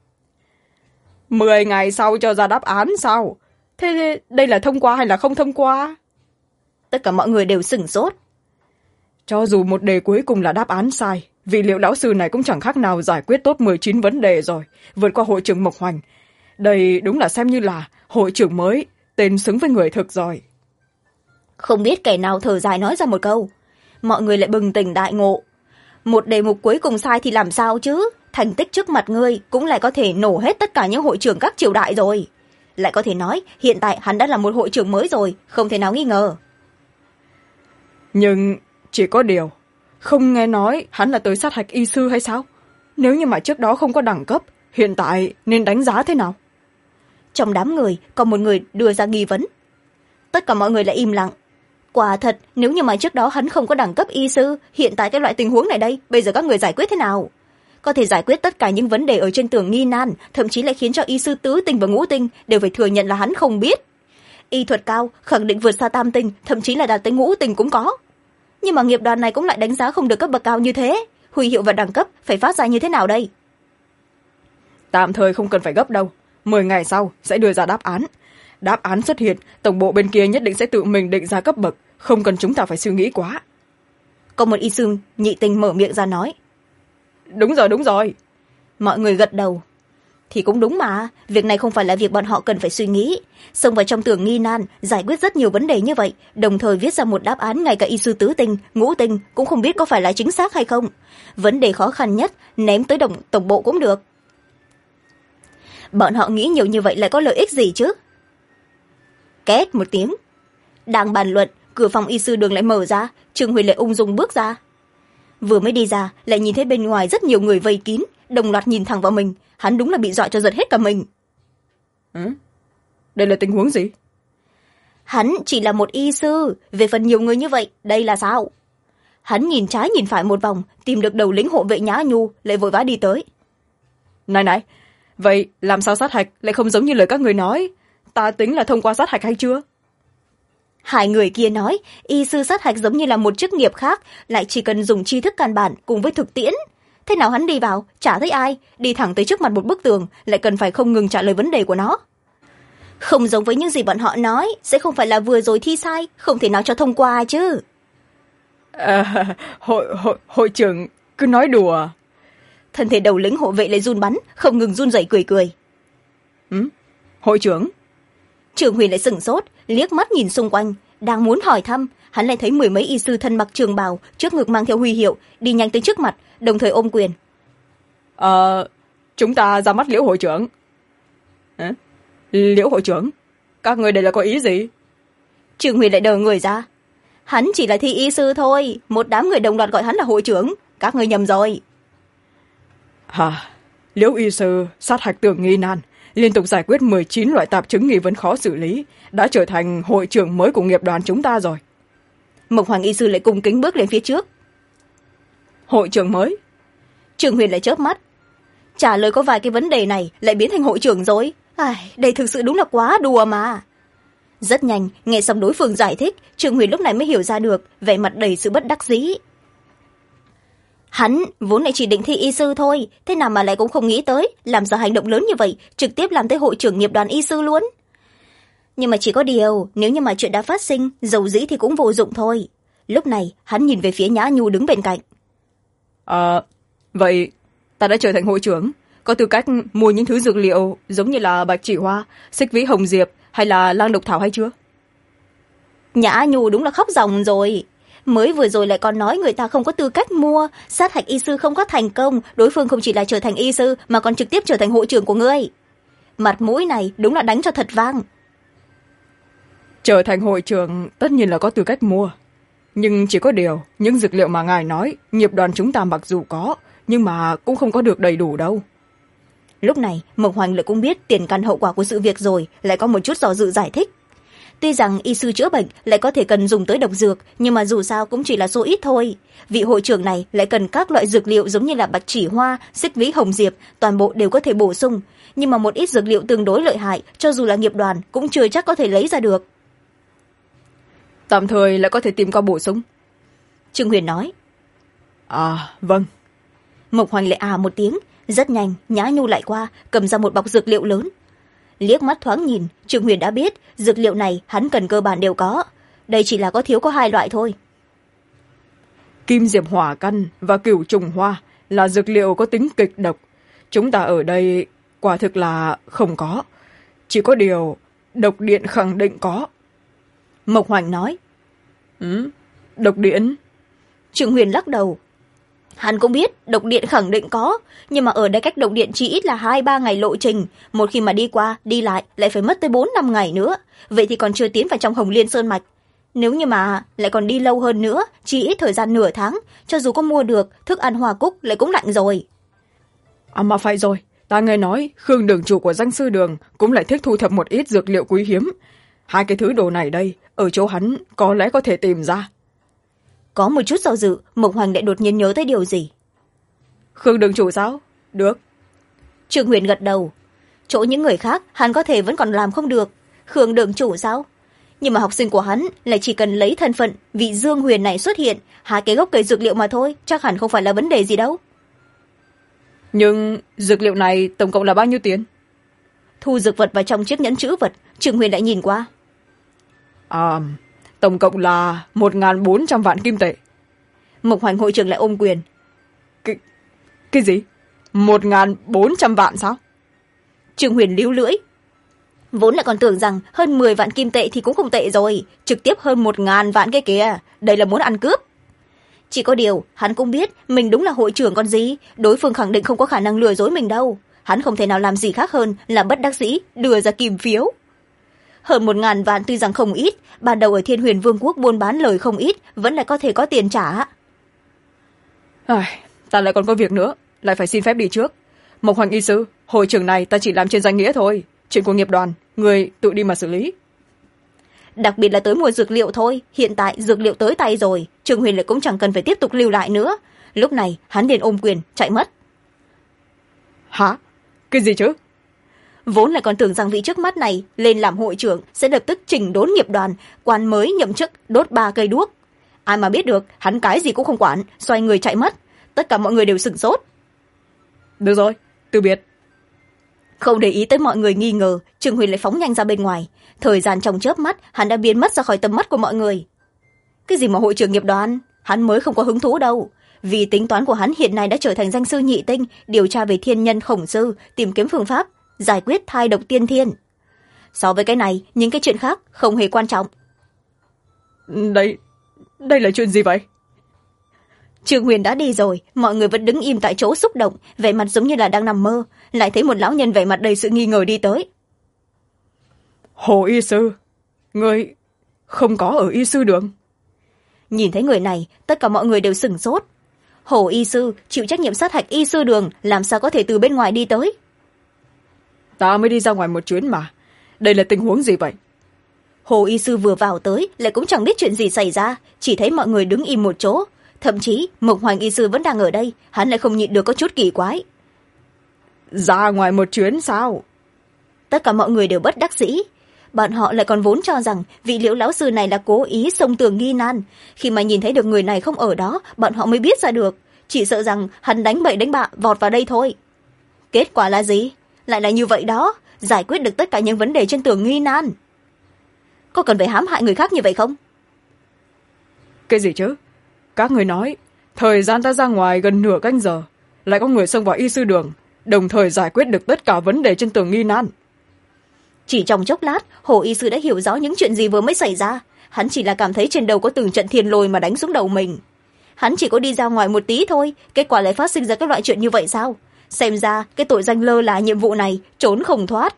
10 ngày sau cho ra đáp án sao? Thế đây là thông qua hay là không thông qua? Tất cả mọi người đều sửng sốt. Cho dù một đề cuối cùng là đáp án sai, vị Liễu lão sư này cũng chẳng khác nào giải quyết tốt 19 vấn đề rồi, vượt qua hội trưởng Mộc Hoành. Đây đúng là xem như là hội trưởng mới, tên xứng với người thực rồi. Không biết kẻ nào thở dài nói ra một câu. Mọi người lại bừng tỉnh đại ngộ. Một đề mục cuối cùng sai thì làm sao chứ? Thành tích trước mặt ngươi cũng lại có thể nổ hết tất cả những hội trưởng các triều đại rồi. Lại có thể nói hiện tại hắn đã là một hội trưởng mới rồi, không thể nào nghi ngờ. Nhưng chỉ có điều, không nghe nói hắn là tới sát hạch y sư hay sao? Nếu như mà trước đó không có đẳng cấp, hiện tại nên đánh giá thế nào? Trong đám người có một người đưa ra nghi vấn. Tất cả mọi người lại im lặng. Quả thật, nếu như mà trước đó hắn không có đẳng cấp y sư, hiện tại cái loại tình huống này đây, bây giờ các người giải quyết thế nào? Có thể giải quyết tất cả những vấn đề ở trên tường nghi nan, thậm chí lại khiến cho y sư tứ tinh và ngũ tinh đều phải thừa nhận là hắn không biết. y thuật cao, khẳng định vượt xa tam tinh, thậm chí là đạt tới ngũ tinh cũng có. Nhưng mà nghiệp đoàn này cũng lại đánh giá không được cấp bậc cao như thế. Huy hiệu và đẳng cấp phải phát ra như thế nào đây? Tạm thời không cần phải gấp đâu, 10 ngày sau sẽ đưa ra đáp án. Đáp án xuất hiện, tổng bộ bên kia nhất định sẽ tự mình định ra cấp bậc, không cần chúng ta phải suy nghĩ quá. Có một y sư nhị tinh mở miệng ra nói. Đúng rồi. Mọi người gật đầu. Thì cũng đúng mà, việc này không phải là việc bọn họ cần phải suy nghĩ. Xông vào trong tường nghi nan, giải quyết rất nhiều vấn đề như vậy, đồng thời viết ra một đáp án ngay cả y sư tứ tinh, ngũ tinh cũng không biết có phải là chính xác hay không. Vấn đề khó khăn nhất, ném tới tổng bộ cũng được. Bọn họ nghĩ nhiều như vậy lại có lợi ích gì chứ? Két một tiếng. Đang bàn luận, cửa phòng y sư đường lại mở ra, Trương Huyền lại ung dung bước ra. Vừa mới đi ra, lại nhìn thấy bên ngoài rất nhiều người vây kín, đồng loạt nhìn thẳng vào mình. Hắn đúng là bị dọa cho giật hết cả mình. Đây là tình huống gì? Hắn chỉ là một y sư, về phần nhiều người như vậy, đây là sao? Hắn nhìn trái nhìn phải một vòng, tìm được đầu lĩnh hộ vệ Nhã Nhu, lại vội vã đi tới. Này, vậy làm sao sát hạch lại không giống như lời các người nói? Ta tính là thông qua sát hạch hay chưa? Hai người kia nói, y sư sát hạch giống như là một chức nghiệp khác, lại chỉ cần dùng tri thức căn bản cùng với thực tiễn. Thế nào hắn đi vào, chả thấy ai, đi thẳng tới trước mặt một bức tường, lại cần phải không ngừng trả lời vấn đề của nó. Không giống với những gì bọn họ nói, sẽ không phải là vừa rồi thi sai, không thể nào cho thông qua chứ. Hội trưởng cứ nói đùa. Thân thể đầu lĩnh hộ vệ lại run bắn, không ngừng run rẩy cười. Hội trưởng? Trường Huyền lại sửng sốt, liếc mắt nhìn xung quanh, đang muốn hỏi thăm, hắn lại thấy mười mấy y sư thân mặc trường bào, trước ngực mang theo huy hiệu, đi nhanh tới trước mặt, đồng thời ôm quyền. Chúng ta ra mắt Liễu hội trưởng. Liễu hội trưởng? Các người đây là có ý gì? Trường Huyền lại đờ người ra. Hắn chỉ là thi y sư thôi, một đám người đồng loạt gọi hắn là hội trưởng, các người nhầm rồi. Liễu y sư sát hạch tường nghi nan, liên tục giải quyết 19 loại tạp chứng nghi vấn khó xử lý, đã trở thành hội trưởng mới của nghiệp đoàn chúng ta rồi. Mộc Hoàng y sư lại cung kính bước lên phía trước. Hội trưởng mới? Trường Huyền lại chớp mắt. Trả lời có vài cái vấn đề này lại biến thành hội trưởng rồi. Đây thực sự đúng là quá đùa mà. Rất nhanh, nghe xong đối phương giải thích, Trường Huyền lúc này mới hiểu ra được, vẻ mặt đầy sự bất đắc dĩ. Hắn vốn lại chỉ định thi y sư thôi, thế nào mà lại cũng không nghĩ tới, làm sao hành động lớn như vậy, trực tiếp làm tới hội trưởng nghiệp đoàn y sư luôn. Nhưng mà chỉ có điều, nếu như mà chuyện đã phát sinh, dầu dĩ thì cũng vô dụng thôi. Lúc này, hắn nhìn về phía Nhã Nhu đứng bên cạnh. Vậy ta đã trở thành hội trưởng, có tư cách mua những thứ dược liệu giống như là bạch chỉ hoa, xích vĩ hồng diệp hay là lang độc thảo hay chưa? Nhã Nhu đúng là khóc ròng rồi. Mới vừa rồi lại còn nói người ta không có tư cách mua, sát hạch y sư không có thành công, đối phương không chỉ là trở thành y sư mà còn trực tiếp trở thành hội trưởng của ngươi. Mặt mũi này đúng là đánh cho thật vang. Trở thành hội trưởng tất nhiên là có tư cách mua. Nhưng chỉ có điều, những dược liệu mà ngài nói, nghiệp đoàn chúng ta mặc dù có, nhưng mà cũng không có được đầy đủ đâu. Lúc này, Mộc Hoành lại cũng biết tiền căn hậu quả của sự việc rồi, lại có một chút do dự giải thích. Tuy rằng y sư chữa bệnh lại có thể cần dùng tới độc dược, nhưng mà dù sao cũng chỉ là số ít thôi. Vị hội trưởng này lại cần các loại dược liệu giống như là bạch chỉ hoa, xích vĩ hồng diệp, toàn bộ đều có thể bổ sung. Nhưng mà một ít dược liệu tương đối lợi hại, cho dù là nghiệp đoàn cũng chưa chắc có thể lấy ra được. Tạm thời lại có thể tìm qua bổ sung. Trương Huyền nói. Vâng. Mộc Hoành lại một tiếng, rất nhanh, Nhã Nhu lại qua, cầm ra một bọc dược liệu lớn. Liếc mắt thoáng nhìn, Trương Huyền đã biết dược liệu này hắn cần cơ bản đều có. Đây chỉ là có thiếu có 2 loại thôi. Kim diệp hỏa căn và cửu trùng hoa là dược liệu có tính kịch độc. Chúng ta ở đây quả thực là không có. Chỉ có điều độc điện khẳng định có. Mộc Hoành nói. Độc điện? Trương Huyền lắc đầu. Hắn cũng biết độc điện khẳng định có, nhưng mà ở đây cách độc điện chỉ ít là 2-3 ngày lộ trình, một khi mà đi qua, đi lại lại phải mất tới 4-5 ngày nữa, vậy thì còn chưa tiến vào trong Hồng Liên Sơn Mạch. Nếu như mà lại còn đi lâu hơn nữa, chỉ ít thời gian nửa tháng, cho dù có mua được, thức ăn hoa cúc lại cũng lạnh rồi. Mà phải rồi, ta nghe nói Khương đường chủ của danh sư đường cũng lại thích thu thập một ít dược liệu quý hiếm. 2 cái thứ đồ này đây, ở chỗ hắn có lẽ có thể tìm ra. Có một chút do dự, Mộc Hoành lại đột nhiên nhớ tới điều gì. Khương đường chủ sao? Được. Trương Huyền gật đầu. Chỗ những người khác hắn có thể vẫn còn làm không được. Khương đường chủ sao? nhưng mà học sinh của hắn lại chỉ cần lấy thân phận vị Dương Huyền này xuất hiện, hai cái gốc cây dược liệu mà thôi, chắc hẳn không phải là vấn đề gì đâu. Nhưng dược liệu này tổng cộng là bao nhiêu tiền? Thu dược vật vào trong chiếc nhẫn trữ vật, Trương Huyền lại nhìn qua. Tổng cộng là 1.400 vạn kim tệ. Mộc Hoành hội trưởng lại ôm quyền. Cái gì? 1.400 vạn sao? Trương Huyền líu lưỡi. Vốn lại còn tưởng rằng hơn 10 vạn kim tệ thì cũng không tệ rồi, trực tiếp hơn 1.000 vạn cái kìa, đây là muốn ăn cướp. Chỉ có điều, hắn cũng biết mình đúng là hội trưởng còn gì, đối phương khẳng định không có khả năng lừa dối mình đâu. Hắn không thể nào làm gì khác hơn là bất đắc dĩ đưa ra kim phiếu. Hơn 1.000 vạn tuy rằng không ít, ban đầu ở Thiên Huyền Vương quốc buôn bán lời không ít, vẫn lại có thể có tiền trả. Ta lại còn có việc nữa, lại phải xin phép đi trước. Mộc Hoành y sư, hội trưởng này ta chỉ làm trên danh nghĩa thôi, chuyện của nghiệp đoàn người tự đi mà xử lý. Đặc biệt là tới mua dược liệu thôi, hiện tại dược liệu tới tay rồi, Trương Huyền lại cũng chẳng cần phải tiếp tục lưu lại nữa. Lúc này hắn liền ôm quyền chạy mất. Hả? Cái gì chứ? Vốn lại còn tưởng rằng vị trước mắt này lên làm hội trưởng sẽ lập tức chỉnh đốn nghiệp đoàn, quan mới nhậm chức đốt 3 cây đuốc. Ai mà biết được, hắn cái gì cũng không quản, xoay người chạy mất. Tất cả mọi người đều sửng sốt. Được rồi, từ biệt. Không để ý tới mọi người nghi ngờ, Trương Huyền lại phóng nhanh ra bên ngoài. Thời gian trong chớp mắt, hắn đã biến mất ra khỏi tầm mắt của mọi người. Cái gì mà hội trưởng nghiệp đoàn, hắn mới không có hứng thú đâu. Vì tính toán của hắn hiện nay đã trở thành danh sư nhị tinh, điều tra về thiên nhân khổng sư, tìm kiếm phương pháp giải quyết thai độc tiên thiên. So với cái này, những cái chuyện khác không hề quan trọng. Đây là chuyện gì vậy? Trương Huyền đã đi rồi, mọi người vẫn đứng im tại chỗ xúc động, vẻ mặt giống như là đang nằm mơ. Lại thấy một lão nhân vẻ mặt đầy sự nghi ngờ đi tới. Hồ y sư, người không có ở y sư đường. Nhìn thấy người này, tất cả mọi người đều sửng sốt. Hồ y sư chịu trách nhiệm sát hạch y sư đường, làm sao có thể từ bên ngoài đi tới? Ta mới đi ra ngoài một chuyến mà, đây là tình huống gì vậy? Hồ y sư vừa vào tới lại cũng chẳng biết chuyện gì xảy ra, chỉ thấy mọi người đứng im một chỗ. Thậm chí Mộc Hoành y sư vẫn đang ở đây, hắn lại không nhịn được có chút kỳ quái. Ra ngoài một chuyến sao? Tất cả mọi người đều bất đắc dĩ. Bọn họ lại còn vốn cho rằng vị Liễu lão sư này là cố ý xông tường nghi nan. Khi mà nhìn thấy được người này không ở đó, bọn họ mới biết ra được. Chỉ sợ rằng hắn đánh bậy đánh bạ vọt vào đây thôi. Kết quả là gì? Lại là như vậy đó, giải quyết được tất cả những vấn đề trên tường nghi nan. Có cần phải hãm hại người khác như vậy không? Cái gì chứ? Các người nói, thời gian ta ra ngoài gần nửa canh giờ, lại có người xông vào y sư đường, đồng thời giải quyết được tất cả vấn đề trên tường nghi nan. Chỉ trong chốc lát, Hồ y sư đã hiểu rõ những chuyện gì vừa mới xảy ra. Hắn chỉ là cảm thấy trên đầu có từng trận thiên lôi mà đánh xuống đầu mình. Hắn chỉ có đi ra ngoài một tí thôi, kết quả lại phát sinh ra các loại chuyện như vậy sao? Xem ra cái tội danh lơ là nhiệm vụ này trốn không thoát.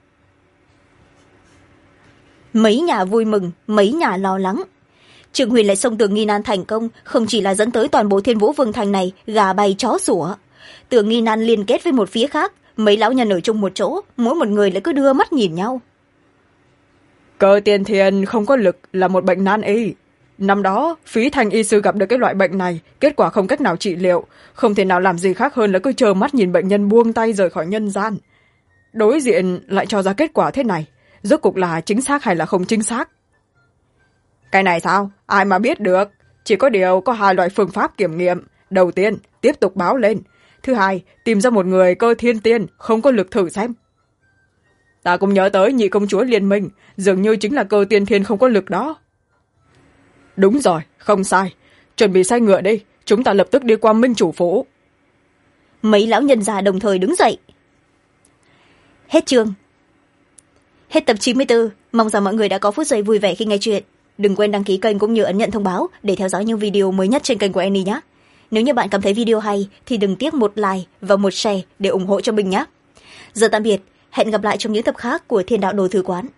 Mấy nhà vui mừng, mấy nhà lo lắng. Trương Huyền lại xông tường nghi nan thành công, không chỉ là dẫn tới toàn bộ Thiên Vũ Vương thành này gà bay chó sủa. Tường nghi nan liên kết với một phía khác, mấy lão nhân ở chung một chỗ, mỗi một người lại cứ đưa mắt nhìn nhau. Cơ tiên thiên không có lực là một bệnh nan y. Năm đó, Phí Thành y sư gặp được cái loại bệnh này, kết quả không cách nào trị liệu, không thể nào làm gì khác hơn là cứ trơ mắt nhìn bệnh nhân buông tay rời khỏi nhân gian. Đối diện lại cho ra kết quả thế này, rốt cuộc là chính xác hay là không chính xác? Cái này sao? Ai mà biết được? Chỉ có điều có 2 loại phương pháp kiểm nghiệm. Đầu tiên, tiếp tục báo lên. Thứ hai, tìm ra một người cơ thiên tiên, không có lực thử xem. Ta cũng nhớ tới nhị công chúa liên minh, dường như chính là cơ tiên thiên không có lực đó. Đúng rồi, không sai. Chuẩn bị xe ngựa đi, chúng ta lập tức đi qua Minh Chủ Phủ. Mấy lão nhân già đồng thời đứng dậy. Hết chương. Hết tập 94, mong rằng mọi người đã có phút giây vui vẻ khi nghe chuyện. Đừng quên đăng ký kênh cũng như ấn nhận thông báo để theo dõi những video mới nhất trên kênh của Annie nhé. Nếu như bạn cảm thấy video hay thì đừng tiếc một like và một share để ủng hộ cho mình nhé. Giờ tạm biệt, hẹn gặp lại trong những tập khác của Thiên Đạo Đồ Thư Quán.